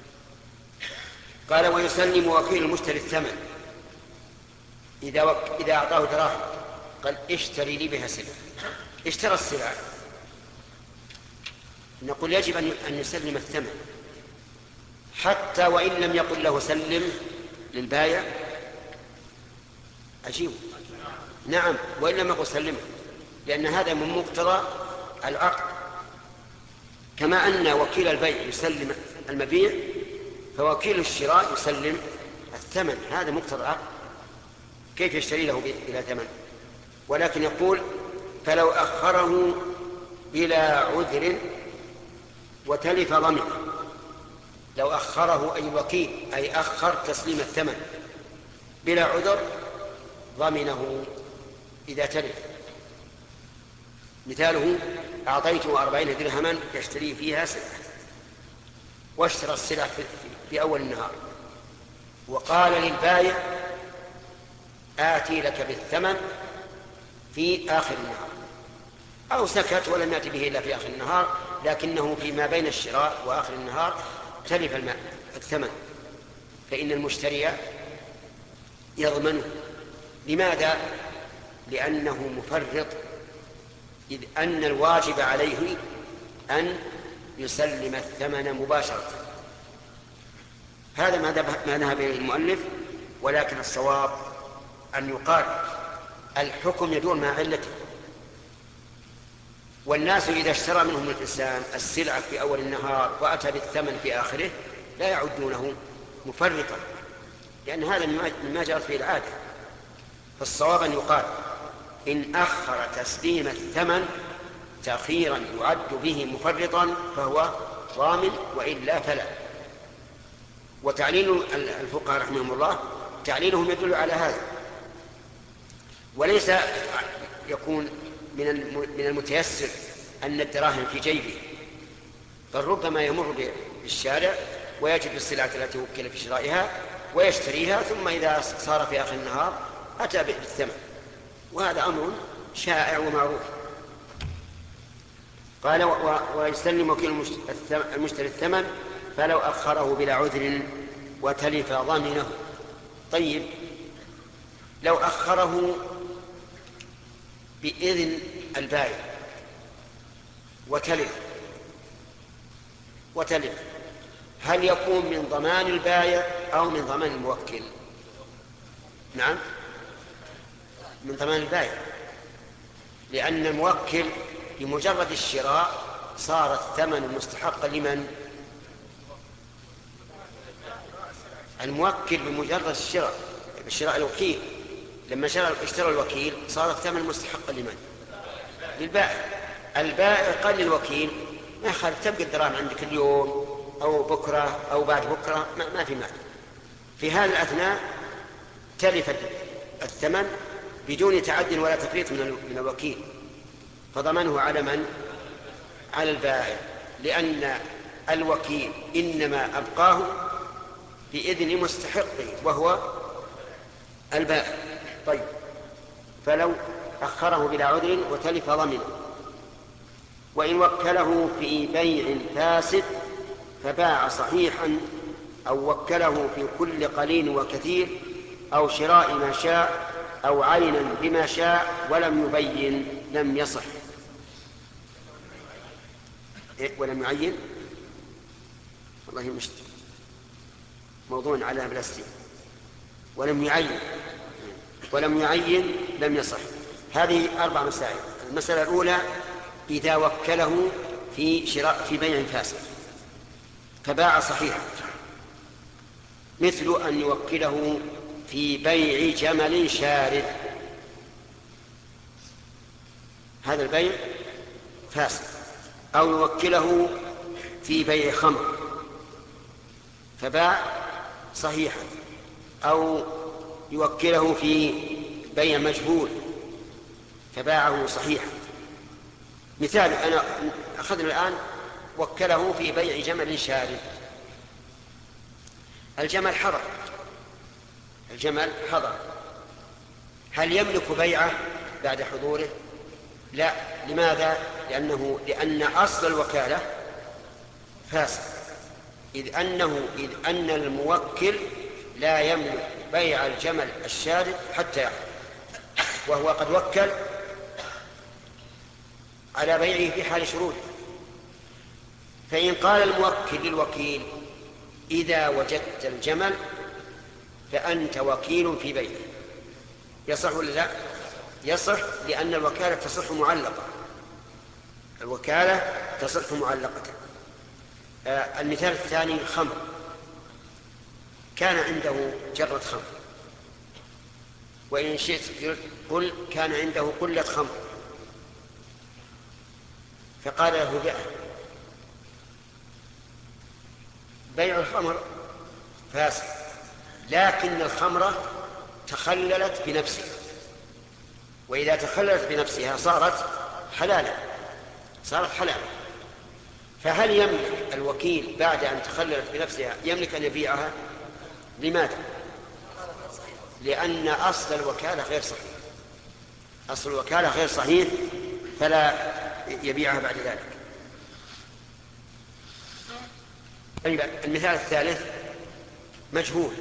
قال ويسلم وكيل المشتري الثمن إذا, وك... إذا أعطاه دراهم قال اشتري لي بها سلعة، اشترى السلعة، نقول يجب أن يسلم الثمن حتى وإن لم يقل له سلم للبايع. عجيب، نعم، وإن لم يقل سلمه، لأن هذا من مقتضى العقد. كما أن وكيل البيع يسلم المبيع، فوكيل الشراء يسلم الثمن، هذا مقتضى العقد، كيف يشتري له بلا ثمن؟ ولكن يقول فلو أخره بلا عذر وتلف ضمنه. لو أخره أي وكيل أي أخر تسليم الثمن بلا عذر ضمنه إذا تلف. مثاله أعطيته أربعين درهما يشتري فيها سلعة، واشترى السلعة في أول النهار، وقال للبائع آتي لك بالثمن في آخر النهار، أو سكت ولم يأتي به إلا في آخر النهار، لكنه فيما بين الشراء وآخر النهار تلف الماء الثمن، فإن المشتري يضمنه. لماذا؟ لأنه مفرط، إذ أن الواجب عليه أن يسلم الثمن مباشرة. هذا ما ذهب إليه المؤلف، ولكن الصواب أن يقال الحكم يدور مع علته، والناس إذا اشترى منهم الإنسان السلعة في أول النهار وأتى بالثمن في آخره لا يعدونه مفرطا، لأن هذا مما جرت فيه العادة. فالصواب أن يقال إن أخر تسليم الثمن تأخيرا يعد به مفرطا فهو ضامن، وإلا فلا. وتعليل الفقهاء رحمهم الله تعليلهم يدل على هذا، وليس يكون من المتيسر أن الدراهم في جيبه، بل ربما يمر بالشارع ويجد السلعة التي وكل في شرائها ويشتريها، ثم إذا صار في آخر النهار أتى بالثمن، وهذا أمر شائع ومعروف. قال ويسلم وكيل المشتري الثمن فلو أخره بلا عذر وتلف ضمنه. طيب، لو أخره بإذن البائع وتلف وتلف هل يكون من ضمان البائع أو من ضمان الموكل؟ نعم، من ضمان البائع، لأن الموكل بمجرد الشراء صار الثمن مستحقا لمن؟ الموكل بمجرد الشراء، بشراء الوكيل، لما اشترى الوكيل صار الثمن مستحقا لمن؟ للبائع. البائع قال للوكيل ما خالف، تبقى الدراهم عندك اليوم أو بكرة أو بعد بكرة، ما في معنى. في هذا الأثناء تلف الثمن بدون تعد ولا تفريط من الوكيل، فضمنه على من؟ على البائع، لأن الوكيل إنما أبقاه بإذن مستحقه وهو البائع. طيب، فلو أخره بلا عذر وتلف ضمنه. وإن وكله في بيع فاسد فباع صحيحا أو وكله في كل قليل وكثير أو شراء ما شاء أو عينا بما شاء ولم يبين لم يصح. إيه ولم يعين؟ والله مش موضوع على بلاستيك. ولم يعين ولم يعين لم يصح. هذه أربع مسائل. المسألة الأولى إذا وكله في شراء في بيع فاسد فباع صحيحا، مثل أن يوكله في بيع جمل شارد، هذا البيع فاسد. أو يوكله في بيع خمر فباع صحيحا، أو يوكله في بيع مجهول فباعه صحيحا. مثال أنا أخذنا الآن وكله في بيع جمل شارد. الجمل حضر الجمل حضر هل يملك بيعه بعد حضوره؟ لا. لماذا؟ لأنه لأن أصل الوكالة فاسد، إذ أنه إذ أن الموكل لا يملك بيع الجمل الشارد حتى يحضر، وهو قد وكل على بيعه في حال شروطه. فإن قال الموكل للوكيل إذا وجدت الجمل فأنت وكيل في بيعه، يصح ولا لا؟ يصح، لأن الوكالة تصح معلقة الوكالة تصح معلقة. آه المثال الثاني خمر. كان عنده جرة خمر، وإن شئت قل كان عنده قلة خمر، فقال له بيعه. بيع الخمر فاسد، لكن الخمرة تخللت بنفسها، وإذا تخللت بنفسها صارت حلالا صارت حلالا فهل يملك الوكيل بعد أن تخللت بنفسها يملك أن يبيعها؟ لماذا؟ لأن أصل الوكالة غير صحيح أصل الوكالة غير صحيح فلا يبيعها بعد ذلك. المثال الثالث مجهول.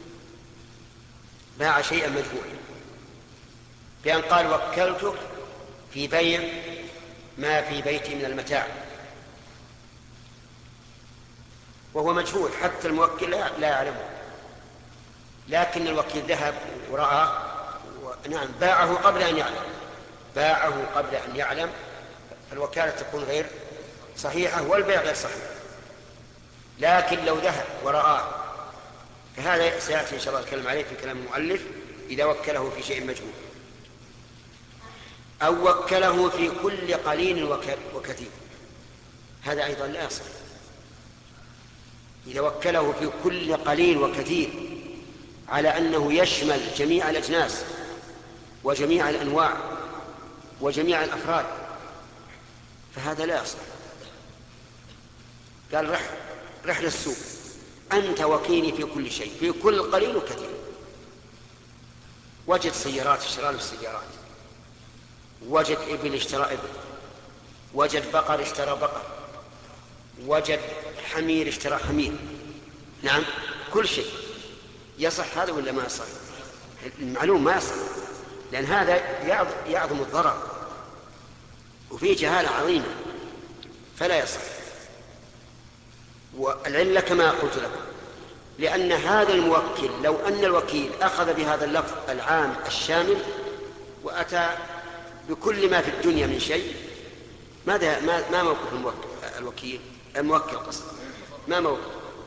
باع شيئا مجهولا بأن قال وكلتك في بيع ما في بيتي من المتاع، وهو مجهول حتى الموكل لا يعلمه، لكن الوكيل ذهب ورأى نعم باعه قبل أن يعلم باعه قبل أن يعلم فالوكالة تكون غير صحيحة والبيع غير صحيح. لكن لو ذهب ورآه فهذا سيأتي إن شاء الله الكلام عليه في كلام المؤلف إذا وكله في شيء مجهول. أو وكله في كل قليل وكثير، هذا أيضا لا يصح. إذا وكله في كل قليل وكثير على أنه يشمل جميع الأجناس وجميع الأنواع وجميع الأفراد فهذا لا يصح. قال رح رح للسوق أنت وكيلي في كل شيء في كل قليل وكثير. وجد سيارات اشترى له السيارات، وجد إبل اشترى إبل، وجد بقر اشترى بقر، وجد حمير اشترى حمير. نعم كل شيء. يصح هذا ولا ما يصح؟ المعلوم ما يصح، لأن هذا يعظم الضرر وفيه جهالة عظيمة فلا يصح. والعلة كما قلت لكم لأن هذا الموكل لو أن الوكيل أخذ بهذا اللفظ العام الشامل وأتى بكل ما في الدنيا من شيء ماذا ما ما موقف الموكل الوكيل الموكل قصد ما موقف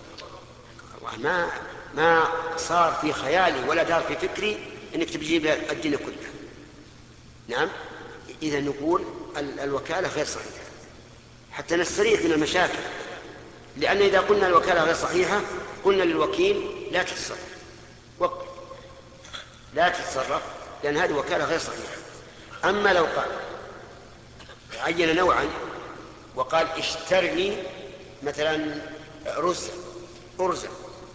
ما ما صار في خيالي ولا دار في فكري انك تجيب الدنيا كلها. نعم اذا نقول الوكاله غير صحيحه حتى نستريح من المشاكل، لان اذا قلنا الوكاله غير صحيحه قلنا للوكيل لا تتصرف وقت لا تتصرف لان هذه وكاله غير صحيحه. اما لو قال عين نوعا وقال اشتر لي مثلا رز أرزا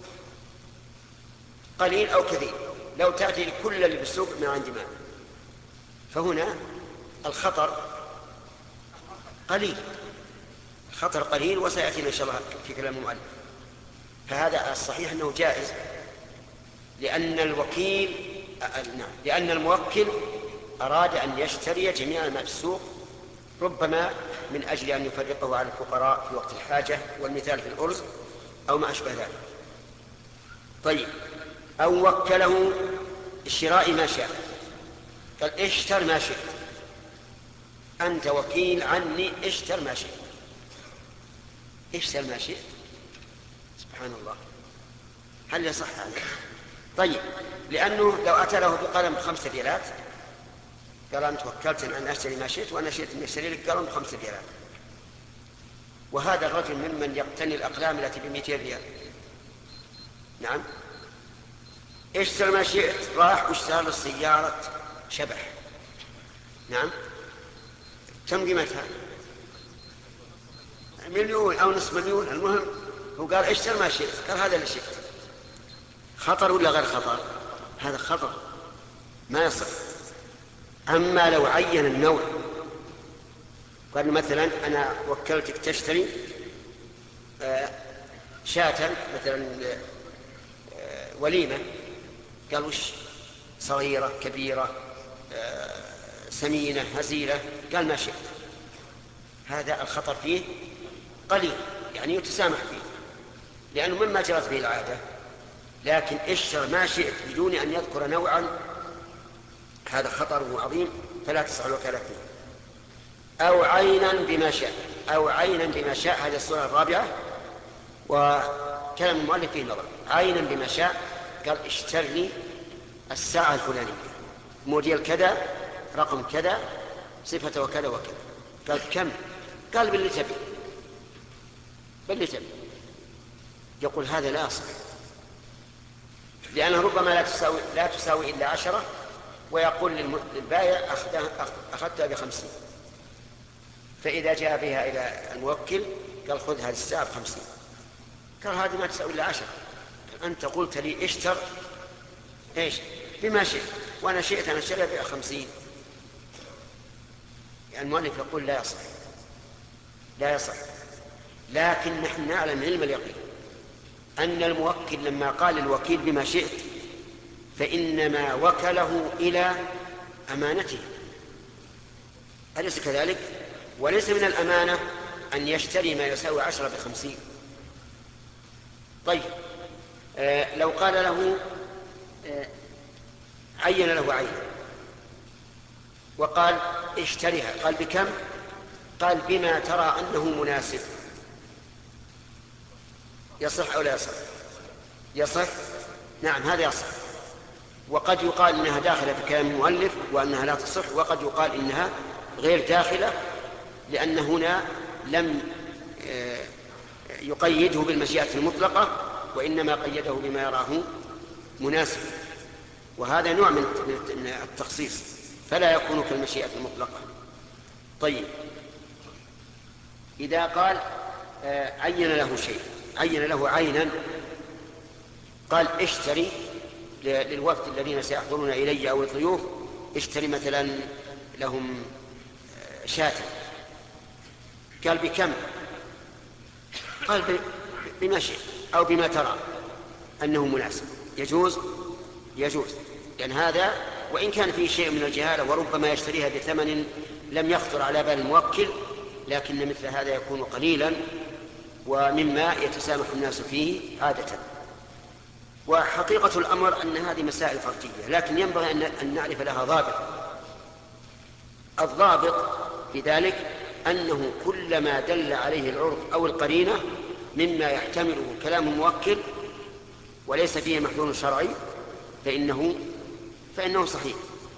قليل أو كثير لو تأتي كل اللي بالسوق من عند مال، فهنا الخطر قليل خطر قليل وسيأتينا إن شاء الله في كلام المؤلف. فهذا الصحيح أنه جائز لأن الوكيل نعم لأن الموكل أراد أن يشتري جميع ما في السوق ربما من أجل أن يفرقه على الفقراء في وقت الحاجة، والمثال في الأرز أو ما أشبه ذلك. طيب أو وكله الشراء ما شاء قال اشتر ما شئت أنت وكيل عني اشتر ما شئت اشتر ما شئت سبحان الله هل يصح هذا؟ طيب لأنه لو أتى له بقلم خمسة ريالات قال أنت وكلتني أن أشتري ما شئت وأنا شئت أن أشتري لك قلم بخمسة ريالات. وهذا الرجل ممن يقتني الأقلام التي بمئتين ريال. نعم، اشترى ما شئت، راح واشترى السيارة شبح. نعم، كم قيمتها؟ مليون أو نصف مليون. المهم هو قال اشترى ما شئت، قال هذا اللي شئت. خطر ولا غير خطر؟ هذا خطر ما يصح. أما لو عين النوع، قال مثلا أنا وكلتك تشتري شاة مثلا وليمة، قال وش؟ صغيرة كبيرة سمينة هزيلة، قال ما شئت. هذا الخطر فيه قليل، يعني يتسامح فيه لأنه مما جرت به العادة. لكن اشتر ما شئت بدون أن يذكر نوعا، هذا خطره عظيم، فلا تصح الوكالة فيه. أو عينا بما شاء، أو عينا بما شاء، هذه الصورة الرابعة. وكلام المؤلف فيه نظر. عينا بما شاء، قال اشتر لي الساعة الفلانية، موديل كذا، رقم كذا، صفة وكذا وكذا. قال كم؟ قال باللي تبي، باللي تبي. يقول هذا لا يصح، لأنه ربما لا تساوي, لا تساوي إلا عشرة، ويقول للبائع أخذتها بخمسين، فإذا جاء بها إلى الموكل قال خذ هذه الساعة بخمسين، قال هذه ما تساوي إلا عشرة. أنت قلت لي اشتر إيش بما شئت، وأنا شئت أن أشتريها بخمسين. يعني المؤلف يقول لا يصح، لا يصح. لكن نحن نعلم علم اليقين أن الموكل لما قال الوكيل بما شئت فإنما وكله إلى أمانته، أليس كذلك؟ وليس من الأمانة أن يشتري ما يساوي عشرة بخمسين. طيب آه لو قال له آه عين له عين وقال اشتريها، قال بكم؟ قال بما ترى أنه مناسب، يصح أو لا يصح؟ يصح، نعم هذا يصح. وقد يقال إنها داخلة في كلام المؤلف وأنها لا تصح، وقد يقال إنها غير داخلة لأن هنا لم يقيده بالمشيئة المطلقة، وإنما قيده بما يراه مناسب، وهذا نوع من التخصيص، فلا يكون كالمشيئة المطلقة. طيب إذا قال عين له شيء، عين له عينا، قال اشتري للوفد الذين سيحضرون إلي أو الضيوف، اشتري مثلا لهم شاة، قال بكم؟ قال بما شئت أو بما ترى أنه مناسب، يجوز؟ يجوز، لأن هذا وإن كان فيه شيء من الجهالة وربما يشتريها بثمن لم يخطر على بال الموكل، لكن مثل هذا يكون قليلا ومما يتسامح الناس فيه عادة. وحقيقة الأمر أن هذه مسائل فردية، لكن ينبغي أن نعرف لها ضابط. الضابط بذلك أنه كلما دل عليه العرف أو القرينة مما يحتمله كلام الموكل وليس فيه محذور شرعي فإنه, فإنه صحيح.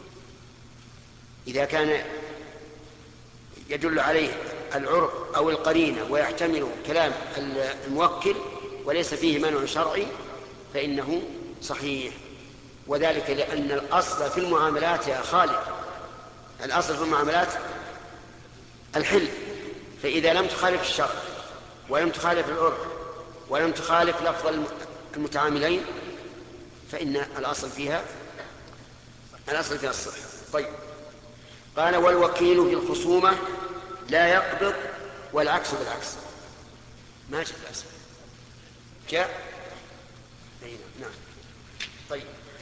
إذا كان يدل عليه العرف أو القرينة ويحتمل كلام الموكل وليس فيه مانع شرعي فإنه صحيح. وذلك لأن الأصل في المعاملات يا خالد، الأصل في المعاملات الحل، فإذا لم تخالف الشرع ولم تخالف العرف ولم تخالف لفظ المتعاملين فإن الأصل فيها الأصل فيها الصحة. طيب قال والوكيل في الخصومة لا يقبض والعكس بالعكس. ما جاء الأسف جاء بينا. نعم. طيب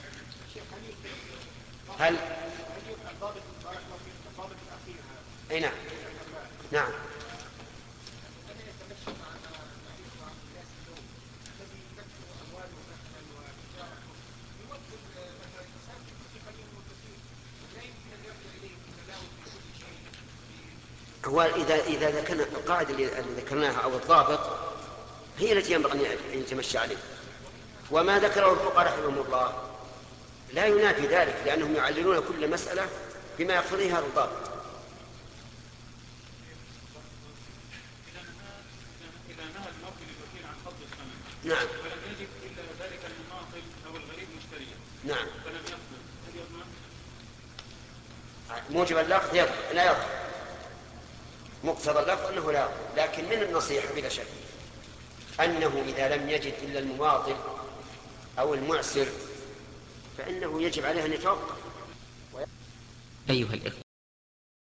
هل أي نعم نعم هو إذا إذا ذكرنا القاعدة اللي ذكرناها أو الضابط هي التي ينبغي أن يتمشى عليه، وما ذكره الفقهاء رحمهم الله لا ينافي ذلك، لأنهم يعللون كل مسألة بما يقتضيه هذا الضابط. إذا نهى الموكل الوكيل عن قبض الثمن نعم. ولم يجد إلا ذلك المماطل أو الغريب مشتريا نعم. فلم يقبض، هل يضمن؟ موجب اللفظ يضمن لا يضمن، مقتضى اللفظ أنه لا يضمن، لكن من النصيحة بلا شك أنه إذا لم يجد إلا المماطل أو المعسر فإنه يجب عليه أن يتوقف. أيها الإخوة،